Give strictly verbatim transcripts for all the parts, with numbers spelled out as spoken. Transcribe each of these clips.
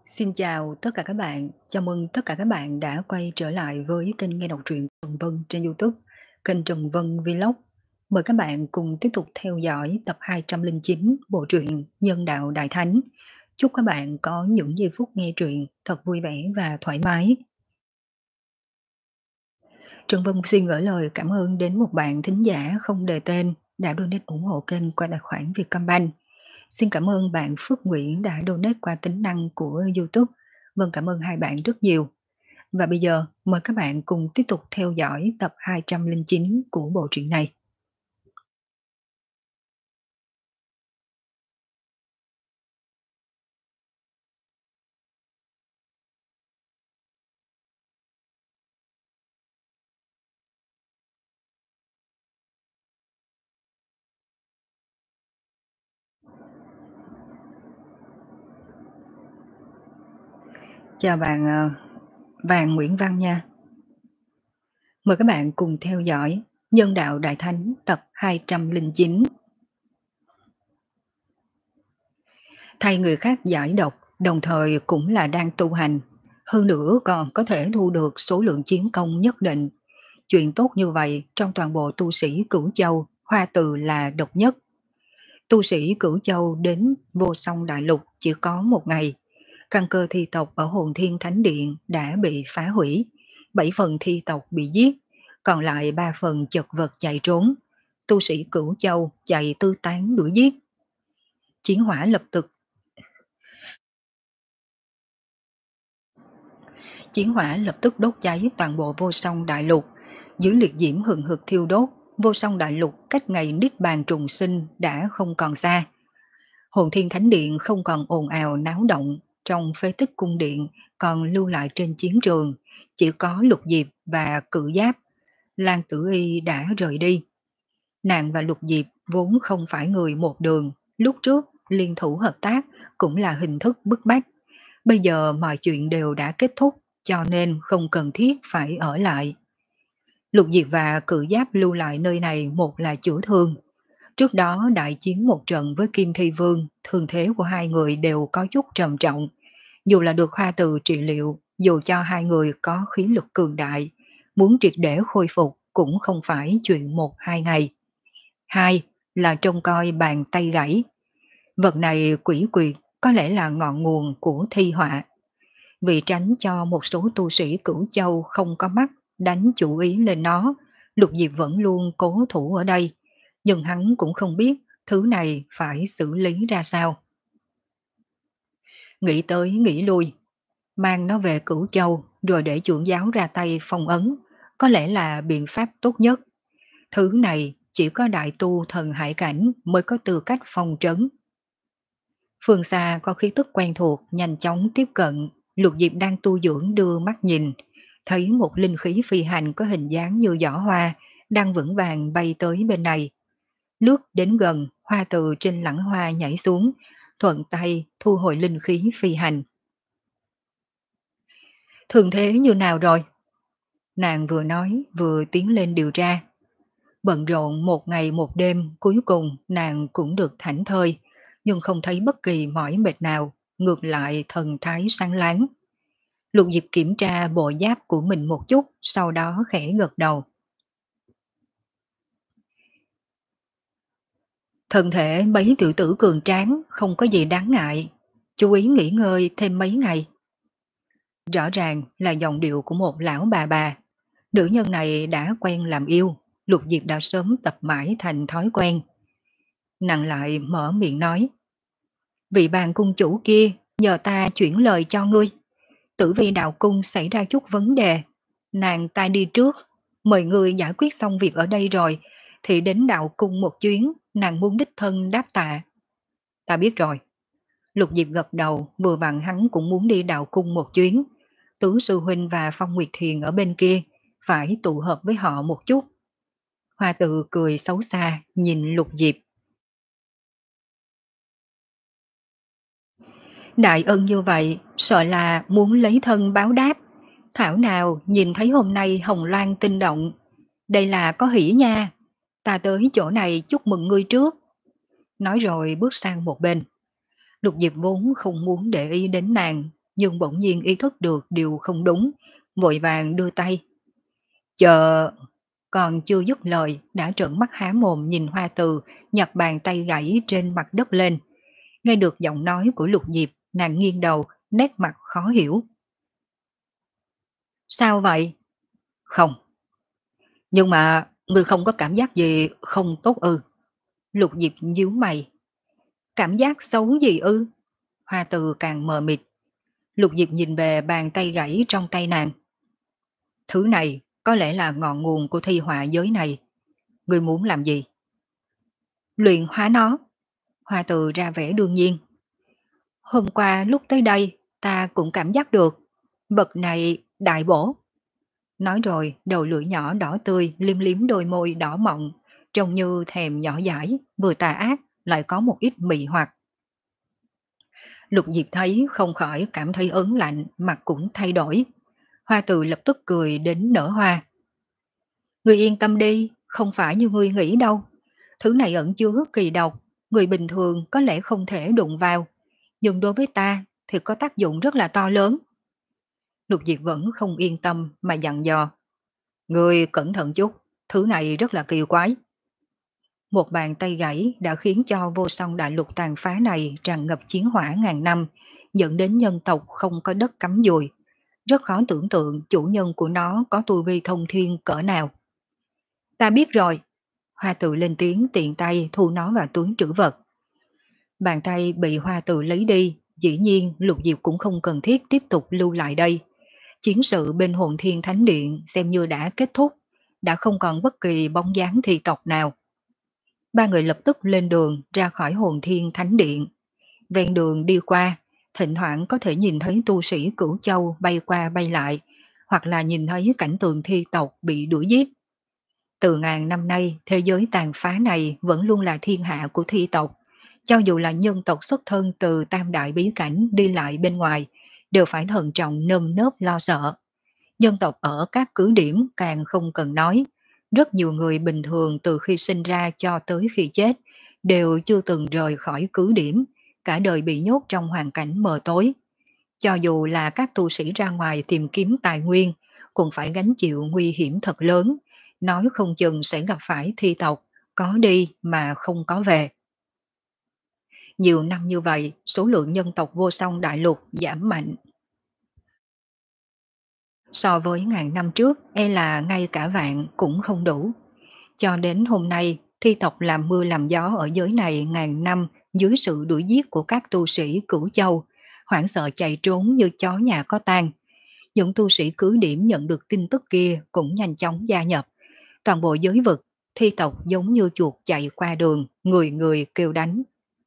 Xin chào tất cả các bạn, chào mừng tất cả các bạn đã quay trở lại với kênh nghe đọc truyện Trần Vân trên YouTube, kênh Trần Vân Vlog. Mời các bạn cùng tiếp tục theo dõi tập hai trăm lẻ chín bộ truyện Nhân đạo Đại Thánh. Chúc các bạn có những giây phút nghe truyện thật vui vẻ và thoải mái. Trần Vân xin gửi lời cảm ơn đến một bạn thính giả không đề tên đã donate ủng hộ kênh qua tài khoản Vietcombank. Xin cảm ơn bạn Phước Nguyễn đã donate qua tính năng của YouTube. Vâng, cảm ơn hai bạn rất nhiều. Và bây giờ mời các bạn cùng tiếp tục theo dõi tập hai trăm lẻ chín của bộ truyện này. Chào bạn ờ, Vàng Nguyễn Văn nha. Mời các bạn cùng theo dõi Nhân đạo Đại Thánh tập hai trăm lẻ chín. Thay người khác giải độc, đồng thời cũng là đang tu hành, hơn nữa còn có thể thu được số lượng chiến công nhất định. Chuyện tốt như vậy trong toàn bộ tu sĩ Cửu Châu, Hoa Từ là độc nhất. Tu sĩ Cửu Châu đến Vô Song Đại Lục chỉ có một ngày. Căn cơ thi tộc ở Hồn Thiên Thánh Điện đã bị phá hủy, bảy phần thi tộc bị giết, còn lại ba phần chật vật chạy trốn. Tu sĩ Cửu Châu chạy tư tán đuổi giết. Chiến hỏa lập tức Chiến hỏa lập tức đốt cháy toàn bộ Vô Song Đại Lục. Dưới liệt diễm hừng hực thiêu đốt, Vô Song Đại Lục cách ngày niết bàn trùng sinh đã không còn xa. Hồn Thiên Thánh Điện không còn ồn ào náo động, trong phế tích cung điện còn lưu lại trên chiến trường, chỉ có Lục Diệp và Cự Giáp. Lan Tử Y đã rời đi. Nàng và Lục Diệp vốn không phải người một đường, lúc trước liên thủ hợp tác cũng là hình thức bức bách. Bây giờ mọi chuyện đều đã kết thúc, cho nên không cần thiết phải ở lại. Lục Diệp và Cự Giáp lưu lại nơi này, một là chữa thương. Trước đó đại chiến một trận với Kim Thi Vương, thương thế của hai người đều có chút trầm trọng. Dù là được Hoa Từ trị liệu, dù cho hai người có khí lực cường đại, muốn triệt để khôi phục cũng không phải chuyện một hai ngày. Hai là trông coi bàn tay gãy. Vật này quỷ quyệt, có lẽ là ngọn nguồn của thi họa. Vì tránh cho một số tu sĩ Cửu Châu không có mắt đánh chủ ý lên nó, Lục Diệp vẫn luôn cố thủ ở đây. Nhưng hắn cũng không biết thứ này phải xử lý ra sao. Nghĩ tới nghĩ lui, mang nó về Cửu Châu rồi để trưởng giáo ra tay phong ấn, có lẽ là biện pháp tốt nhất. Thứ này chỉ có đại tu thần hải cảnh mới có tư cách phong trấn. Phương xa có khí tức quen thuộc nhanh chóng tiếp cận. Lục Diệp đang tu dưỡng đưa mắt nhìn, thấy một linh khí phi hành có hình dáng như giỏ hoa đang vững vàng bay tới bên này. Lướt đến gần, Hoa từ trên lẵng hoa nhảy xuống, thuận tay thu hồi linh khí phi hành. Thường thế như nào rồi? Nàng vừa nói vừa tiến lên điều tra. Bận rộn một ngày một đêm, cuối cùng nàng cũng được thảnh thơi, nhưng không thấy bất kỳ mỏi mệt nào, ngược lại thần thái sáng láng. Lục Diệp kiểm tra bộ giáp của mình một chút, sau đó khẽ gật đầu. Thân thể mấy tiểu tử cường tráng, không có gì đáng ngại. Chú ý nghỉ ngơi thêm mấy ngày. Rõ ràng là giọng điệu của một lão bà bà. Nữ nhân này đã quen làm yêu, Lục Diệp đã sớm tập mãi thành thói quen. Nàng lại mở miệng nói. Vị bàn cung chủ kia nhờ ta chuyển lời cho ngươi. Tử vi đạo cung xảy ra chút vấn đề. Nàng ta đi trước, mời ngươi giải quyết xong việc ở đây rồi, thì đến đạo cung một chuyến, nàng muốn đích thân đáp tạ. Ta biết rồi. Lục Diệp gật đầu, vừa vặn hắn cũng muốn đi đạo cung một chuyến. Tứ sư huynh và Phong Nguyệt Thiền ở bên kia, phải tụ hợp với họ một chút. Hoa Tự cười xấu xa, nhìn Lục Diệp. Đại ân như vậy, sợ là muốn lấy thân báo đáp. Thảo nào nhìn thấy hôm nay Hồng Loan tinh động. Đây là có hỷ nha. Ta tới chỗ này chúc mừng ngươi trước. Nói rồi bước sang một bên. Lục Diệp vốn không muốn để ý đến nàng, nhưng bỗng nhiên ý thức được điều không đúng, vội vàng đưa tay. Chờ, còn chưa dứt lời, đã trợn mắt há mồm nhìn Hoa Từ nhặt bàn tay gãy trên mặt đất lên. Nghe được giọng nói của Lục Diệp, nàng nghiêng đầu, nét mặt khó hiểu. Sao vậy? Không. Nhưng mà, ngươi không có cảm giác gì không tốt ư? Lục Diệp nhíu mày. Cảm giác xấu gì ư? Hoa Từ càng mờ mịt. Lục Diệp nhìn về bàn tay gãy trong tay nàng. Thứ này có lẽ là ngọn nguồn của thi họa giới này. Ngươi muốn làm gì? Luyện hóa nó. Hoa Từ ra vẻ đương nhiên. Hôm qua lúc tới đây, ta cũng cảm giác được. Vật này đại bổ. Nói rồi, đầu lưỡi nhỏ đỏ tươi liếm liếm đôi môi đỏ mọng, trông như thèm nhỏ dãi, vừa tà ác, lại có một ít mị hoặc. Lục Diệp thấy không khỏi cảm thấy ớn lạnh, mặt cũng thay đổi. Hoa Từ lập tức cười đến nở hoa. Ngươi yên tâm đi, không phải như ngươi nghĩ đâu. Thứ này ẩn chứa kỳ độc, người bình thường có lẽ không thể đụng vào, nhưng đối với ta thì có tác dụng rất là to lớn. Lục Diệp vẫn không yên tâm mà dặn dò. Ngươi cẩn thận chút, thứ này rất là kỳ quái. Một bàn tay gãy đã khiến cho vô song đại lục tàn phá này tràn ngập chiến hỏa ngàn năm, dẫn đến nhân tộc không có đất cắm dùi. Rất khó tưởng tượng chủ nhân của nó có tu vi thông thiên cỡ nào. Ta biết rồi. Hoa Tự lên tiếng tiện tay thu nó vào túi trữ vật. Bàn tay bị Hoa Tự lấy đi, dĩ nhiên Lục Diệp cũng không cần thiết tiếp tục lưu lại đây. Chiến sự bên Hồn Thiên Thánh Điện xem như đã kết thúc, đã không còn bất kỳ bóng dáng thi tộc nào. Ba người lập tức lên đường ra khỏi Hồn Thiên Thánh Điện. Ven đường đi qua, thỉnh thoảng có thể nhìn thấy tu sĩ Cửu Châu bay qua bay lại, hoặc là nhìn thấy cảnh tượng thi tộc bị đuổi giết. Từ ngàn năm nay, thế giới tàn phá này vẫn luôn là thiên hạ của thi tộc. Cho dù là nhân tộc xuất thân từ tam đại bí cảnh đi lại bên ngoài, đều phải thận trọng nơm nớp lo sợ. Dân tộc ở các cứ điểm càng không cần nói. Rất nhiều người bình thường từ khi sinh ra cho tới khi chết đều chưa từng rời khỏi cứ điểm, cả đời bị nhốt trong hoàn cảnh mờ tối. Cho dù là các tu sĩ ra ngoài tìm kiếm tài nguyên, cũng phải gánh chịu nguy hiểm thật lớn, nói không chừng sẽ gặp phải thi tộc, có đi mà không có về. Nhiều năm như vậy, số lượng nhân tộc vô song đại lục giảm mạnh. So với ngàn năm trước, e là ngay cả vạn cũng không đủ. Cho đến hôm nay, thi tộc làm mưa làm gió ở giới này ngàn năm dưới sự đuổi giết của các tu sĩ Cửu Châu, hoảng sợ chạy trốn như chó nhà có tang. Những tu sĩ cứ điểm nhận được tin tức kia cũng nhanh chóng gia nhập. Toàn bộ giới vực, thi tộc giống như chuột chạy qua đường, người người kêu đánh.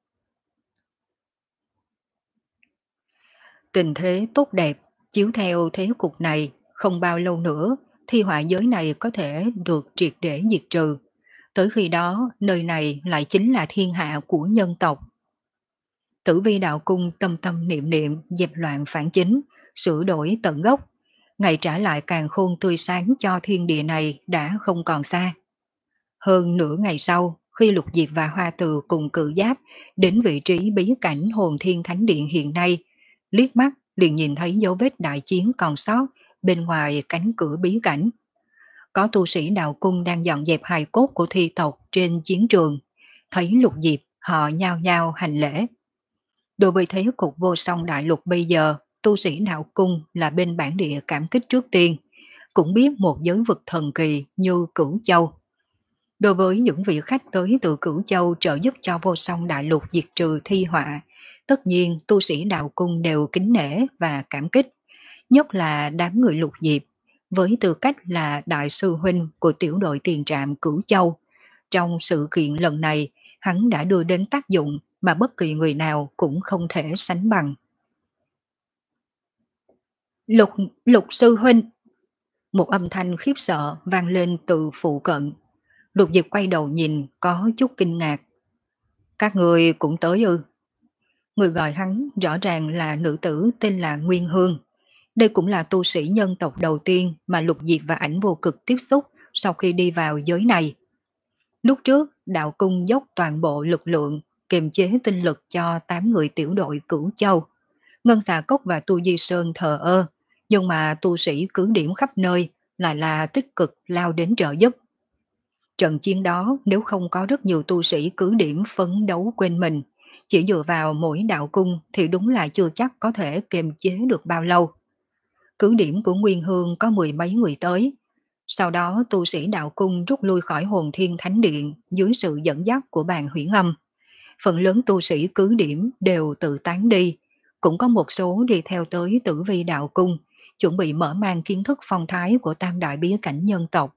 Tình thế tốt đẹp, chiếu theo thế cục này, không bao lâu nữa, thi họa giới này có thể được triệt để diệt trừ. Tới khi đó, nơi này lại chính là thiên hạ của nhân tộc. Tử Vi đạo cung tâm tâm niệm niệm dẹp loạn phản chính, sửa đổi tận gốc. Ngày trả lại càng khôn tươi sáng cho thiên địa này đã không còn xa. Hơn nửa ngày sau, khi Lục Diệp và Hoa Từ cùng cự giáp đến vị trí bí cảnh Hồn Thiên Thánh Điện hiện nay, liếc mắt liền nhìn thấy dấu vết đại chiến còn sót bên ngoài cánh cửa bí cảnh. Có tu sĩ đạo cung đang dọn dẹp hài cốt của thi tộc trên chiến trường. Thấy Lục Diệp, họ nhao nhao hành lễ. Đối với thế cục vô song đại lục bây giờ, tu sĩ đạo cung là bên bản địa cảm kích trước tiên, cũng biết một giới vực thần kỳ như Cửu Châu. Đối với những vị khách tới từ Cửu Châu trợ giúp cho vô song đại lục diệt trừ thi họa, tất nhiên tu sĩ đạo cung đều kính nể và cảm kích, nhất là đám người Lục Diệp, với tư cách là đại sư huynh của tiểu đội tiền trạm Cửu Châu. Trong sự kiện lần này, hắn đã đưa đến tác dụng mà bất kỳ người nào cũng không thể sánh bằng. Lục, lục sư huynh! Một âm thanh khiếp sợ vang lên từ phụ cận. Lục Diệp quay đầu nhìn có chút kinh ngạc. Các người cũng tới ư? Người gọi hắn rõ ràng là nữ tử tên là Nguyên Hương. Đây cũng là tu sĩ nhân tộc đầu tiên mà Lục Diệp và ảnh vô cực tiếp xúc sau khi đi vào giới này. Lúc trước, đạo cung dốc toàn bộ lực lượng kiềm chế tinh lực cho tám người tiểu đội Cửu Châu. Ngân Xà Cốc và Tu Di Sơn thờ ơ, nhưng mà tu sĩ cứ điểm khắp nơi lại là tích cực lao đến trợ giúp. Trận chiến đó nếu không có rất nhiều tu sĩ cứ điểm phấn đấu quên mình, chỉ dựa vào mỗi đạo cung thì đúng là chưa chắc có thể kiềm chế được bao lâu. Cứ điểm của Nguyên Hương có mười mấy người tới. Sau đó tu sĩ đạo cung rút lui khỏi Hồn Thiên Thánh Điện dưới sự dẫn dắt của bàn Huyễn Âm. Phần lớn tu sĩ cứ điểm đều tự tán đi, cũng có một số đi theo tới Tử Vi đạo cung, chuẩn bị mở mang kiến thức phong thái của tam đại bí cảnh nhân tộc.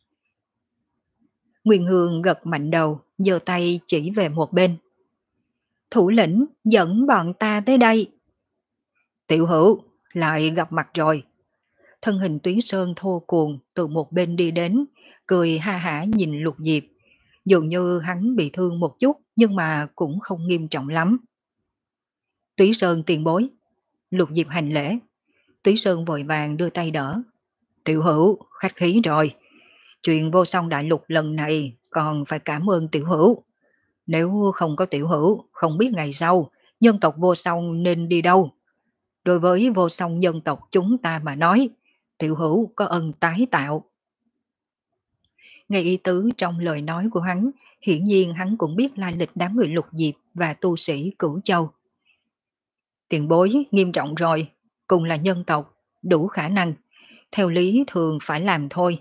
Nguyên Hương gật mạnh đầu, giơ tay chỉ về một bên. Thủ lĩnh dẫn bọn ta tới đây. Tiểu Hữu, lại gặp mặt rồi. Thân hình Túy Sơn thô cuồng từ một bên đi đến, cười ha hả nhìn Lục Diệp. Dường như hắn bị thương một chút nhưng mà cũng không nghiêm trọng lắm. Túy Sơn tiền bối. Lục Diệp hành lễ. Túy Sơn vội vàng đưa tay đỡ. Tiểu Hữu, khách khí rồi. Chuyện vô song đại lục lần này còn phải cảm ơn Tiểu Hữu. Nếu không có Tiểu Hữu, không biết ngày sau nhân tộc vô song nên đi đâu. Đối với vô song nhân tộc chúng ta mà nói, Tiểu Hữu có ân tái tạo. Nghe ý tứ trong lời nói của hắn, hiển nhiên hắn cũng biết lai lịch đám người Lục Diệp và tu sĩ Cửu Châu. Tiền bối nghiêm trọng rồi, cùng là nhân tộc, đủ khả năng, theo lý thường phải làm thôi.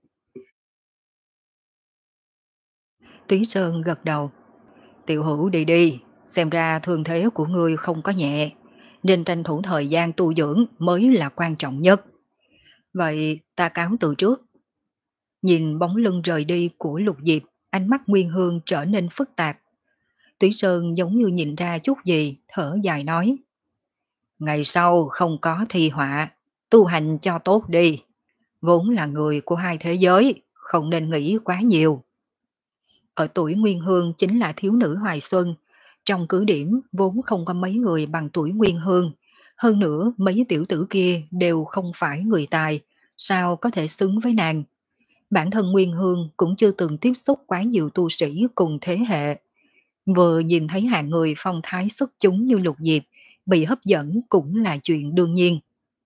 Túy Sơn gật đầu. Tiểu Hữu đi đi, xem ra thương thế của ngươi không có nhẹ, nên tranh thủ thời gian tu dưỡng mới là quan trọng nhất. Vậy ta cáo từ trước. Nhìn bóng lưng rời đi của Lục Diệp, ánh mắt Nguyên Hương trở nên phức tạp. Túy Sơn giống như nhìn ra chút gì, thở dài nói. Ngày sau không có thi họa, tu hành cho tốt đi. Vốn là người của hai thế giới, không nên nghĩ quá nhiều. Ở tuổi Nguyên Hương chính là thiếu nữ hoài xuân, trong cứ điểm vốn không có mấy người bằng tuổi Nguyên Hương. Hơn nữa mấy tiểu tử kia đều không phải người tài, sao có thể xứng với nàng. Bản thân Nguyên Hương cũng chưa từng tiếp xúc quá nhiều tu sĩ cùng thế hệ. Vừa nhìn thấy hạng người phong thái xuất chúng như Lục Diệp, bị hấp dẫn cũng là chuyện đương nhiên.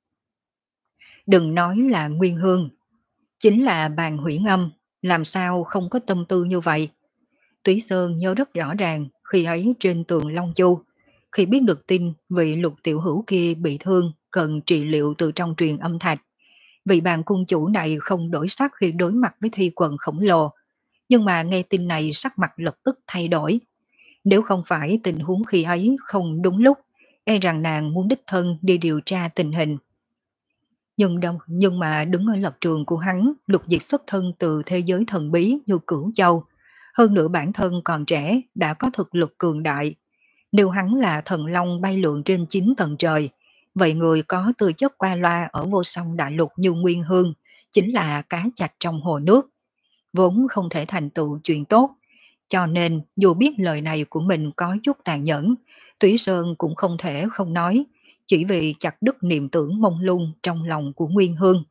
Đừng nói là Nguyên Hương, chính là bàn Huyễn Âm, làm sao không có tâm tư như vậy. Túy Sơn nhớ rất rõ ràng khi ấy trên tường Long Chu, khi biết được tin vị Lục tiểu hữu kia bị thương cần trị liệu từ trong truyền âm thạch. Vị bàn cung chủ này không đổi sắc khi đối mặt với thi quần khổng lồ, nhưng mà nghe tin này sắc mặt lập tức thay đổi. Nếu không phải tình huống khi ấy không đúng lúc, e rằng nàng muốn đích thân đi điều tra tình hình. Nhưng đâu, nhưng mà đứng ở lập trường của hắn, Lục Diệp xuất thân từ thế giới thần bí như Cửu Châu. Hơn nữa bản thân còn trẻ, đã có thực lực cường đại. Nếu hắn là thần long bay lượn trên chín tầng trời, vậy người có tư chất qua loa ở vô song đại lục như Nguyên Hương, chính là cá chạch trong hồ nước. Vốn không thể thành tựu chuyện tốt, cho nên dù biết lời này của mình có chút tàn nhẫn, Túy Sơn cũng không thể không nói, chỉ vì chặt đứt niềm tưởng mông lung trong lòng của Nguyên Hương.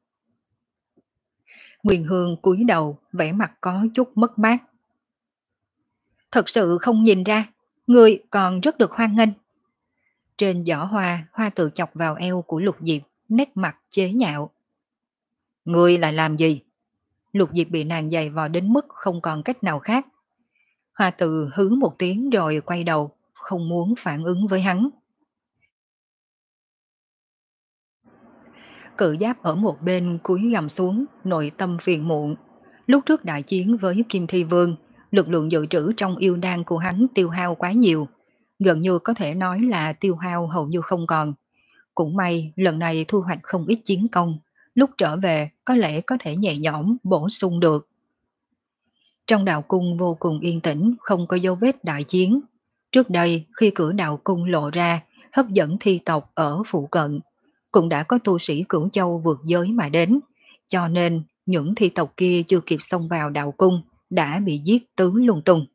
Nguyên Hương cúi đầu, vẻ mặt có chút mất mát. Thật sự không nhìn ra, người còn rất được hoan nghênh. Trên giỏ hoa, hoa tự chọc vào eo của Lục Diệp, nét mặt chế nhạo. Người lại làm gì? Lục Diệp bị nàng giày vò đến mức không còn cách nào khác. Hoa tự hứ một tiếng rồi quay đầu, không muốn phản ứng với hắn. Cự Giáp ở một bên cúi gằm xuống, nội tâm phiền muộn. Lúc trước đại chiến với Kim Thi Vương, lực lượng dự trữ trong yêu đan của hắn tiêu hao quá nhiều, gần như có thể nói là tiêu hao hầu như không còn. Cũng may lần này thu hoạch không ít chiến công, lúc trở về có lẽ có thể nhẹ nhõm bổ sung được. Trong đạo cung vô cùng yên tĩnh, không có dấu vết đại chiến. Trước đây khi cửa đạo cung lộ ra, hấp dẫn thi tộc ở phụ cận, cũng đã có tu sĩ Cửu Châu vượt giới mà đến, cho nên những thi tộc kia chưa kịp xông vào đạo cung đã bị giết tứ lung tung.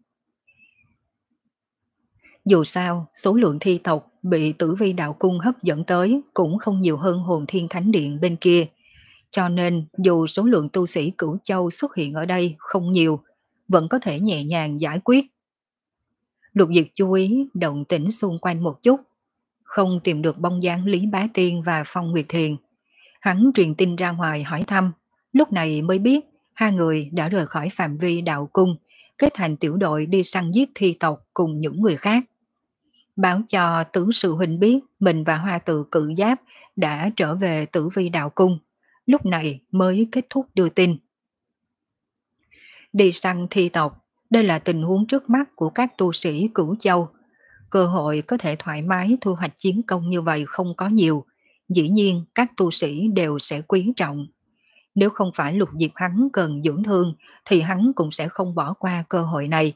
Dù sao, số lượng thi tộc bị Tử Vi đạo cung hấp dẫn tới cũng không nhiều hơn Hồn Thiên Thánh Điện bên kia, cho nên dù số lượng tu sĩ Cửu Châu xuất hiện ở đây không nhiều, vẫn có thể nhẹ nhàng giải quyết. Lục Diệp chú ý động tĩnh xung quanh một chút. không tìm được bóng dáng Lý Bá Tiên và Phong Nguyệt Thiền. Hắn truyền tin ra ngoài hỏi thăm, lúc này mới biết hai người đã rời khỏi phạm vi đạo cung, kết thành tiểu đội đi săn giết thi tộc cùng những người khác. Báo cho Tứ Sư Huynh biết mình và Hoa Tự Cự Giáp đã trở về Tử Vi đạo cung, lúc này mới kết thúc đưa tin. Đi săn thi tộc, đây là tình huống trước mắt của các tu sĩ Cửu Châu. Cơ hội có thể thoải mái thu hoạch chiến công như vậy không có nhiều, dĩ nhiên các tu sĩ đều sẽ quý trọng. Nếu không phải Lục Diệp hắn cần dưỡng thương thì hắn cũng sẽ không bỏ qua cơ hội này.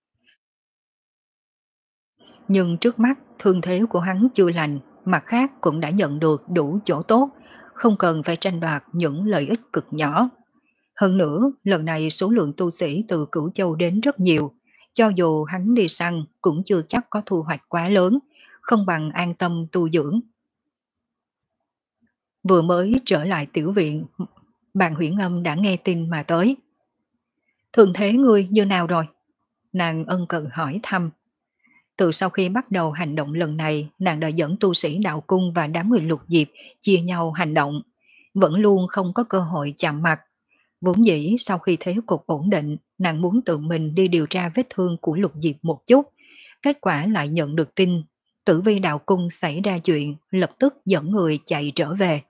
Nhưng trước mắt thương thế của hắn chưa lành, mặt khác cũng đã nhận được đủ chỗ tốt, không cần phải tranh đoạt những lợi ích cực nhỏ. Hơn nữa, lần này số lượng tu sĩ từ Cửu Châu đến rất nhiều, cho dù hắn đi săn cũng chưa chắc có thu hoạch quá lớn, không bằng an tâm tu dưỡng. Vừa mới trở lại tiểu viện, Bàn Huyễn Âm đã nghe tin mà tới. Thường thế ngươi như nào rồi? Nàng ân cần hỏi thăm. Từ sau khi bắt đầu hành động lần này, nàng đã dẫn tu sĩ đạo cung và đám người Lục Diệp chia nhau hành động, vẫn luôn không có cơ hội chạm mặt. Vốn dĩ sau khi thế cục ổn định, nàng muốn tự mình đi điều tra vết thương của Lục Diệp một chút. Kết quả lại nhận được tin, Tử Vi đạo cung xảy ra chuyện, lập tức dẫn người chạy trở về.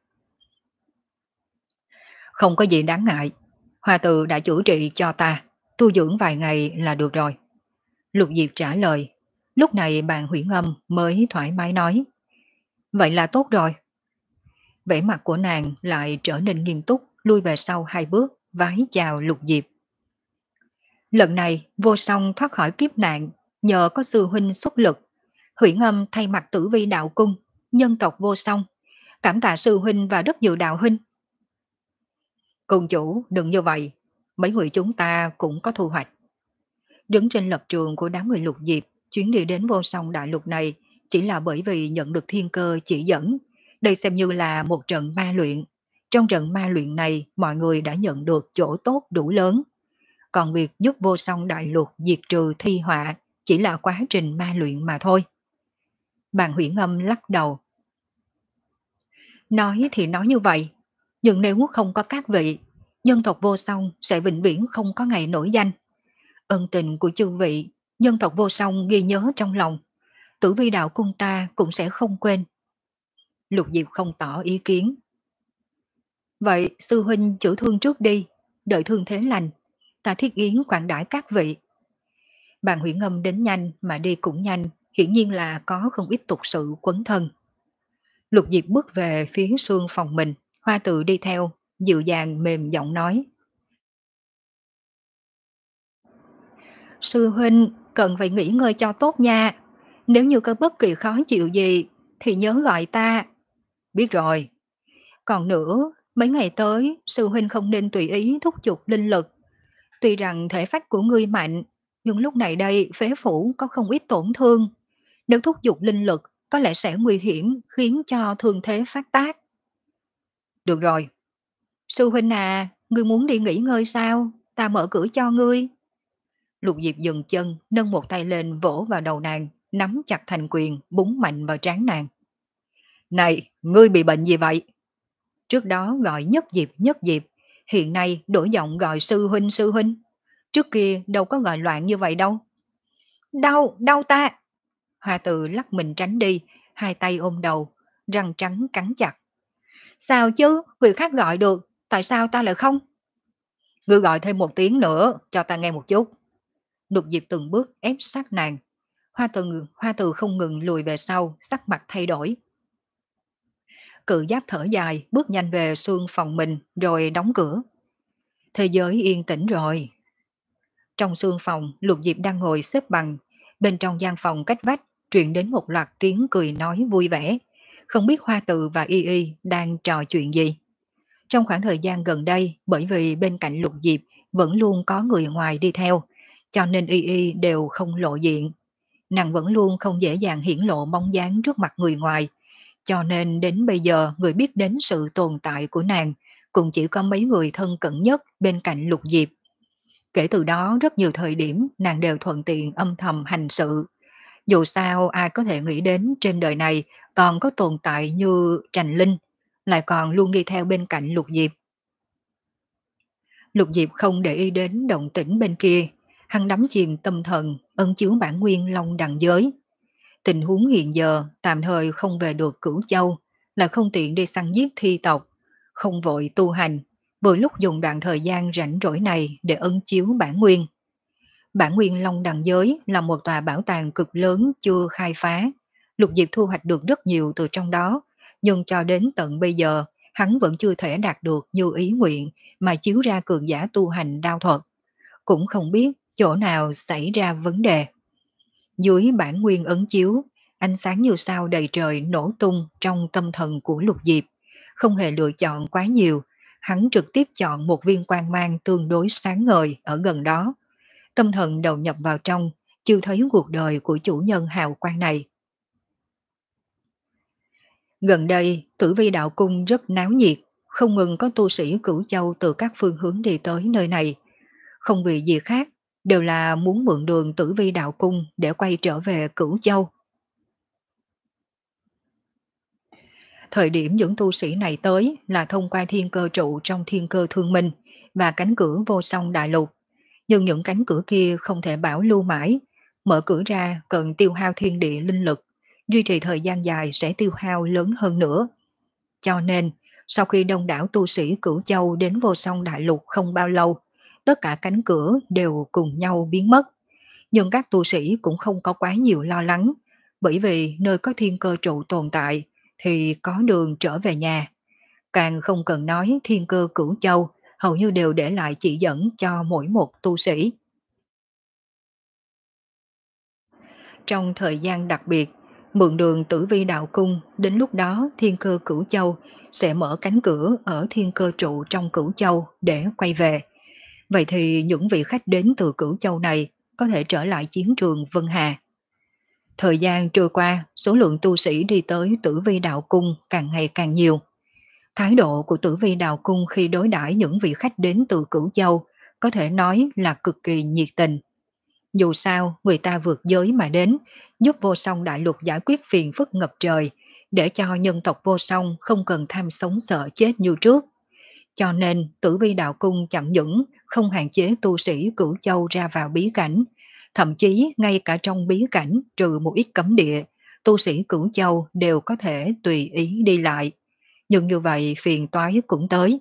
Không có gì đáng ngại, Hoa Tự đã chữa trị cho ta, tu dưỡng vài ngày là được rồi. Lục Diệp trả lời, lúc này Bàn Huyễn Âm mới thoải mái nói. Vậy là tốt rồi. Vẻ mặt của nàng lại trở nên nghiêm túc, lui về sau hai bước, vái chào Lục Diệp. Lần này Vô Song thoát khỏi kiếp nạn, nhờ có sư huynh xuất lực. Huyễn Âm thay mặt Tử Vi đạo cung, nhân tộc Vô Song, cảm tạ sư huynh và rất nhiều đạo huynh. Cung chủ đừng như vậy, mấy người chúng ta cũng có thu hoạch. Đứng trên lập trường của đám người Lục Diệp, chuyến đi đến Vô Song đại lục này chỉ là bởi vì nhận được thiên cơ chỉ dẫn. Đây xem như là một trận ma luyện. Trong trận ma luyện này, mọi người đã nhận được chỗ tốt đủ lớn. Còn việc giúp Vô Song đại lục diệt trừ thi họa chỉ là quá trình ma luyện mà thôi. Bàn Huyễn Âm lắc đầu. Nói thì nói như vậy, nhưng nếu không có các vị, nhân tộc Vô Song sẽ vĩnh viễn không có ngày nổi danh. Ân tình của chư vị, nhân tộc Vô Song ghi nhớ trong lòng. Tử Vi đạo cung ta cũng sẽ không quên. Lục Diệp không tỏ ý kiến. Vậy sư huynh chữa thương trước đi, đợi thương thế lành, ta thiết yến quảng đãi các vị. Bàn Huyễn Âm đến nhanh mà đi cũng nhanh, hiển nhiên là có không ít tục sự quấn thân. Lục Diệp bước về phía sương phòng mình, Hoa Tự đi theo, dịu dàng mềm giọng nói. Sư huynh cần phải nghỉ ngơi cho tốt nha, nếu như có bất kỳ khó chịu gì thì nhớ gọi ta. Biết rồi. Còn nữa, mấy ngày tới sư huynh không nên tùy ý thúc giục linh lực. Tuy rằng thể phách của ngươi mạnh, nhưng lúc này đây phế phủ có không ít tổn thương. Nếu thúc giục linh lực có lẽ sẽ nguy hiểm, khiến cho thương thế phát tác. Được rồi. Sư huynh à, ngươi muốn đi nghỉ ngơi sao? Ta mở cửa cho ngươi. Lục Diệp dừng chân, nâng một tay lên vỗ vào đầu nàng, nắm chặt thành quyền, búng mạnh vào trán nàng. Này, ngươi bị bệnh gì vậy? Trước đó gọi Nhất Diệp Nhất Diệp, hiện nay đổi giọng gọi sư huynh sư huynh. Trước kia đâu có gọi loạn như vậy đâu. Đau, đau ta. Hoa Tự lắc mình tránh đi, hai tay ôm đầu, răng trắng cắn chặt. Sao chứ, người khác gọi được, tại sao ta lại không? Ngươi gọi thêm một tiếng nữa, cho ta nghe một chút. Lục Diệp từng bước ép sát nàng. Hoa Tự, Hoa Tự không ngừng lùi về sau, sắc mặt thay đổi. Cự Giáp thở dài, bước nhanh về xương phòng mình, rồi đóng cửa. Thế giới yên tĩnh rồi. Trong xương phòng, Lục Diệp đang ngồi xếp bằng. Bên trong gian phòng cách vách, truyền đến một loạt tiếng cười nói vui vẻ. Không biết Hoa Tự và Y Y đang trò chuyện gì. Trong khoảng thời gian gần đây, bởi vì bên cạnh Lục Diệp vẫn luôn có người ngoài đi theo, cho nên Y Y đều không lộ diện. Nàng vẫn luôn không dễ dàng hiển lộ bóng dáng trước mặt người ngoài, cho nên đến bây giờ người biết đến sự tồn tại của nàng cũng chỉ có mấy người thân cận nhất bên cạnh Lục Diệp. Kể từ đó rất nhiều thời điểm nàng đều thuận tiện âm thầm hành sự. Dù sao ai có thể nghĩ đến trên đời này còn có tồn tại như Trành Linh, lại còn luôn đi theo bên cạnh Lục Diệp. Lục Diệp không để ý đến động tĩnh bên kia, hắn đắm chìm tâm thần, ân chiếu bản nguyên long đằng giới. Tình huống hiện giờ tạm thời không về được Cửu Châu, là không tiện đi săn giết thi tộc, không vội tu hành, vừa lúc dùng đoạn thời gian rảnh rỗi này để ân chiếu bản nguyên. Bản nguyên long đằng giới là một tòa bảo tàng cực lớn chưa khai phá. Lục Diệp thu hoạch được rất nhiều từ trong đó, nhưng cho đến tận bây giờ, hắn vẫn chưa thể đạt được như ý nguyện mà chiếu ra cường giả tu hành đao thuật. Cũng không biết chỗ nào xảy ra vấn đề. Dưới bản nguyên ấn chiếu, ánh sáng như sao đầy trời nổ tung trong tâm thần của Lục Diệp. Không hề lựa chọn quá nhiều, hắn trực tiếp chọn một viên quang mang tương đối sáng ngời ở gần đó. Tâm thần đầu nhập vào trong, chưa thấy cuộc đời của chủ nhân hào quang này. Gần đây, Tử Vi Đạo Cung rất náo nhiệt, không ngừng có tu sĩ Cửu Châu từ các phương hướng đi tới nơi này. Không vì gì khác, đều là muốn mượn đường Tử Vi Đạo Cung để quay trở về Cửu Châu. Thời điểm những tu sĩ này tới là thông qua thiên cơ trụ trong thiên cơ thương minh và cánh cửa vô song đại lục. Nhưng những cánh cửa kia không thể bảo lưu mãi, mở cửa ra cần tiêu hao thiên địa linh lực, duy trì thời gian dài sẽ tiêu hao lớn hơn nữa. Cho nên, sau khi đông đảo tu sĩ Cửu Châu đến vô song đại lục không bao lâu, tất cả cánh cửa đều cùng nhau biến mất. Nhưng các tu sĩ cũng không có quá nhiều lo lắng, bởi vì nơi có thiên cơ trụ tồn tại thì có đường trở về nhà. Càng không cần nói thiên cơ Cửu Châu hầu như đều để lại chỉ dẫn cho mỗi một tu sĩ. Trong thời gian đặc biệt, mượn đường Tử Vi Đạo Cung, đến lúc đó thiên cơ Cửu Châu sẽ mở cánh cửa ở thiên cơ trụ trong Cửu Châu để quay về. Vậy thì những vị khách đến từ Cửu Châu này có thể trở lại chiến trường Vân Hà. Thời gian trôi qua, số lượng tu sĩ đi tới Tử Vi Đạo Cung càng ngày càng nhiều. Thái độ của Tử Vi Đạo Cung khi đối đãi những vị khách đến từ Cửu Châu có thể nói là cực kỳ nhiệt tình. Dù sao, người ta vượt giới mà đến, giúp vô song đại lục giải quyết phiền phức ngập trời, để cho nhân tộc vô song không cần tham sống sợ chết như trước. Cho nên, Tử Vi Đạo Cung chẳng những không hạn chế tu sĩ Cửu Châu ra vào bí cảnh, thậm chí ngay cả trong bí cảnh trừ một ít cấm địa, tu sĩ Cửu Châu đều có thể tùy ý đi lại. Nhưng như vậy phiền toái cũng tới.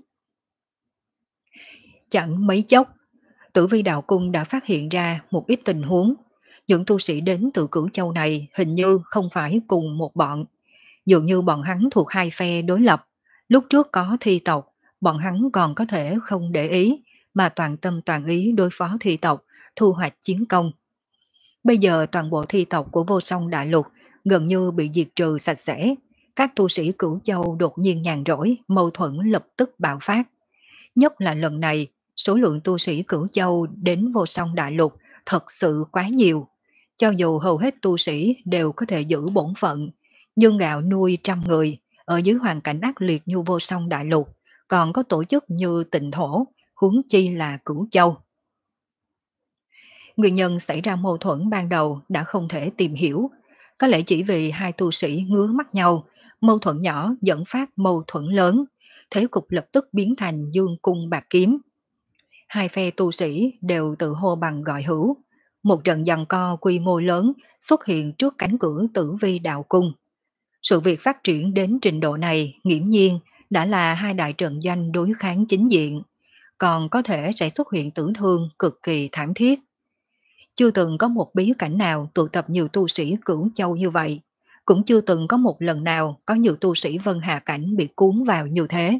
Chẳng mấy chốc, Tử Vi Đạo Cung đã phát hiện ra một ít tình huống. Những tu sĩ đến từ Cửu Châu này hình như không phải cùng một bọn. Dường như bọn hắn thuộc hai phe đối lập. Lúc trước có thi tộc, bọn hắn còn có thể không để ý, mà toàn tâm toàn ý đối phó thi tộc, thu hoạch chiến công. Bây giờ toàn bộ thi tộc của vô song đại lục gần như bị diệt trừ sạch sẽ. Các tu sĩ Cửu Châu đột nhiên nhàn rỗi, mâu thuẫn lập tức bạo phát. Nhất là lần này, số lượng tu sĩ Cửu Châu đến vô song đại lục thật sự quá nhiều. Cho dù hầu hết tu sĩ đều có thể giữ bổn phận, nhưng gạo nuôi trăm người, ở dưới hoàn cảnh ác liệt như vô song đại lục, còn có tổ chức như Tịnh Thổ, huống chi là Cửu Châu. Nguyên nhân xảy ra mâu thuẫn ban đầu đã không thể tìm hiểu, có lẽ chỉ vì hai tu sĩ ngứa mắt nhau, mâu thuẫn nhỏ dẫn phát mâu thuẫn lớn, thế cục lập tức biến thành dương cung bạc kiếm. Hai phe tu sĩ đều tự hô bằng gọi hữu, một trận giằng co quy mô lớn xuất hiện trước cánh cửa Tử Vi Đạo Cung. Sự việc phát triển đến trình độ này nghiễm nhiên đã là hai đại trận doanh đối kháng chính diện, còn có thể sẽ xuất hiện tử thương cực kỳ thảm thiết. Chưa từng có một bí cảnh nào tụ tập nhiều tu sĩ Cửu Châu như vậy, cũng chưa từng có một lần nào có nhiều tu sĩ Vân Hà Cảnh bị cuốn vào như thế.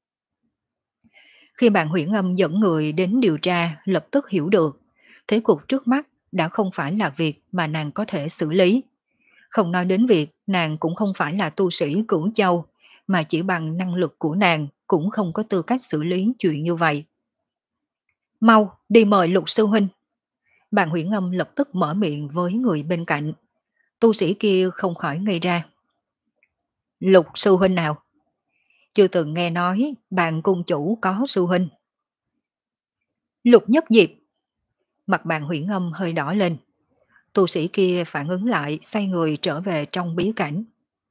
Khi bạn Huyễn Âm dẫn người đến điều tra, lập tức hiểu được, thế cục trước mắt đã không phải là việc mà nàng có thể xử lý. Không nói đến việc nàng cũng không phải là tu sĩ Cửu Châu, mà chỉ bằng năng lực của nàng cũng không có tư cách xử lý chuyện như vậy. Mau, đi mời Lục Sư Huynh. Bạn Huyễn Âm lập tức mở miệng với người bên cạnh. Tu sĩ kia không khỏi ngây ra. Lục Sư Huynh nào? Chưa từng nghe nói bạn cung chủ có sư huynh. Lục Nhất Diệp. Mặt bạn Huyễn Âm hơi đỏ lên. Tu sĩ kia phản ứng lại, xoay người trở về trong bí cảnh.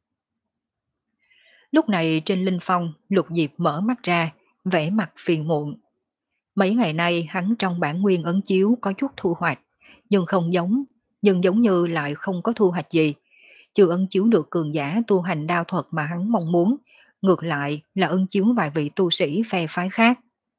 Lúc này trên linh phong, Lục Diệp mở mắt ra, vẻ mặt phiền muộn. Mấy ngày nay hắn trong bản nguyên ấn chiếu có chút thu hoạch, nhưng không giống, nhưng giống như lại không có thu hoạch gì. Chưa ấn chiếu được cường giả tu hành đao thuật mà hắn mong muốn, ngược lại là ấn chiếu vài vị tu sĩ phe phái khác.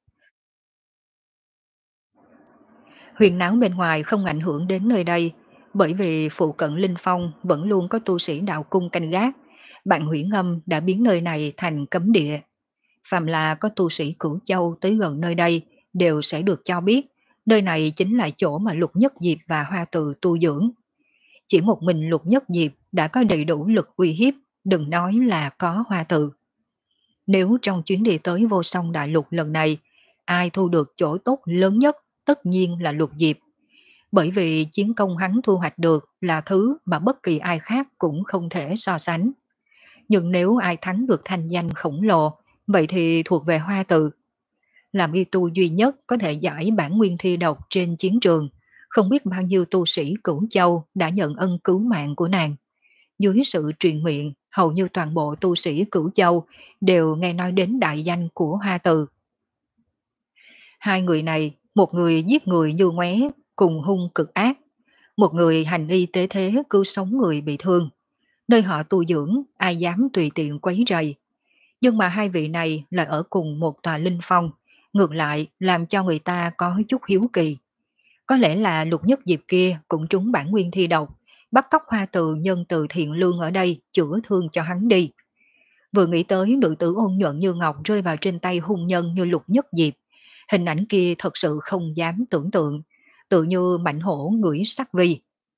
Huyền náo bên ngoài không ảnh hưởng đến nơi đây, bởi vì phụ cận Linh Phong vẫn luôn có tu sĩ đạo cung canh gác. Bạn Huyễn Ngâm đã biến nơi này thành cấm địa. Phàm là có tu sĩ Cửu Châu tới gần nơi đây đều sẽ được cho biết, nơi này chính là chỗ mà Lục Nhất Diệp và Hoa Từ tu dưỡng. Chỉ một mình Lục Nhất Diệp đã có đầy đủ lực uy hiếp, đừng nói là có Hoa Từ. Nếu trong chuyến đi tới Vô Song Đại Lục lần này, ai thu được chỗ tốt lớn nhất tất nhiên là Lục Diệp. Bởi vì chiến công hắn thu hoạch được là thứ mà bất kỳ ai khác cũng không thể so sánh. Nhưng nếu ai thắng được thanh danh khổng lồ, vậy thì thuộc về Hoa Từ. Làm y tu duy nhất có thể giải bản nguyên thi độc trên chiến trường, không biết bao nhiêu tu sĩ Cửu Châu đã nhận ân cứu mạng của nàng. Dưới sự truyền miệng, hầu như toàn bộ tu sĩ Cửu Châu đều nghe nói đến đại danh của Hoa Từ. Hai người này, một người giết người như ngoé, cùng hung cực ác. Một người hành y tế thế cứu sống người bị thương. Nơi họ tu dưỡng, ai dám tùy tiện quấy rầy. Nhưng mà hai vị này lại ở cùng một tòa linh phong, ngược lại làm cho người ta có chút hiếu kỳ. Có lẽ là Lục Nhất Diệp kia cũng trúng bản nguyên thi độc, bắt cóc Hoa Từ nhân từ thiện lương ở đây chữa thương cho hắn đi. Vừa nghĩ tới nữ tử ôn nhuận như ngọc rơi vào trên tay hung nhân như Lục Nhất Diệp, hình ảnh kia thật sự không dám tưởng tượng, tự như mảnh hổ ngửi sắc vi.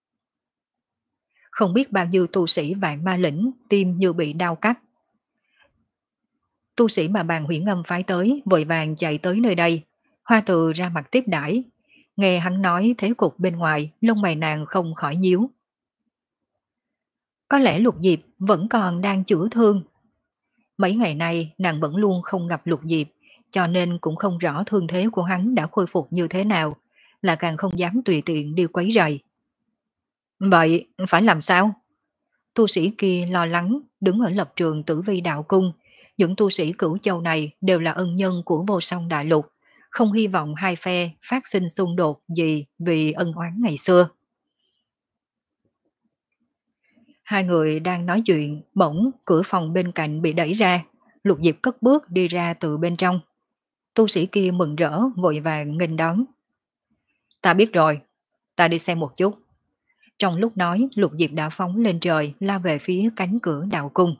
Không biết bao nhiêu tu sĩ vạn ma lĩnh tim như bị đau cắt. Tu sĩ mà bàn Huyễn Ngâm phái tới vội vàng chạy tới nơi đây. Hoa Từ ra mặt tiếp đãi. Nghe hắn nói thế cục bên ngoài, lông mày nàng không khỏi nhíu. Có lẽ Lục Diệp vẫn còn đang chữa thương. Mấy ngày nay nàng vẫn luôn không gặp Lục Diệp, cho nên cũng không rõ thương thế của hắn đã khôi phục như thế nào, là càng không dám tùy tiện đi quấy rầy. Vậy phải làm sao? Tu sĩ kia lo lắng, đứng ở lập trường Tử Vi Đạo Cung. Những tu sĩ Cửu Châu này đều là ân nhân của Vô Song Đại Lục, không hy vọng hai phe phát sinh xung đột gì vì ân oán ngày xưa. Hai người đang nói chuyện, bỗng cửa phòng bên cạnh bị đẩy ra, Lục Diệp cất bước đi ra từ bên trong. Tu sĩ kia mừng rỡ vội vàng nghênh đón. Ta biết rồi, ta đi xem một chút. Trong lúc nói, Lục Diệp đã phóng lên trời, lao về phía cánh cửa đạo cung.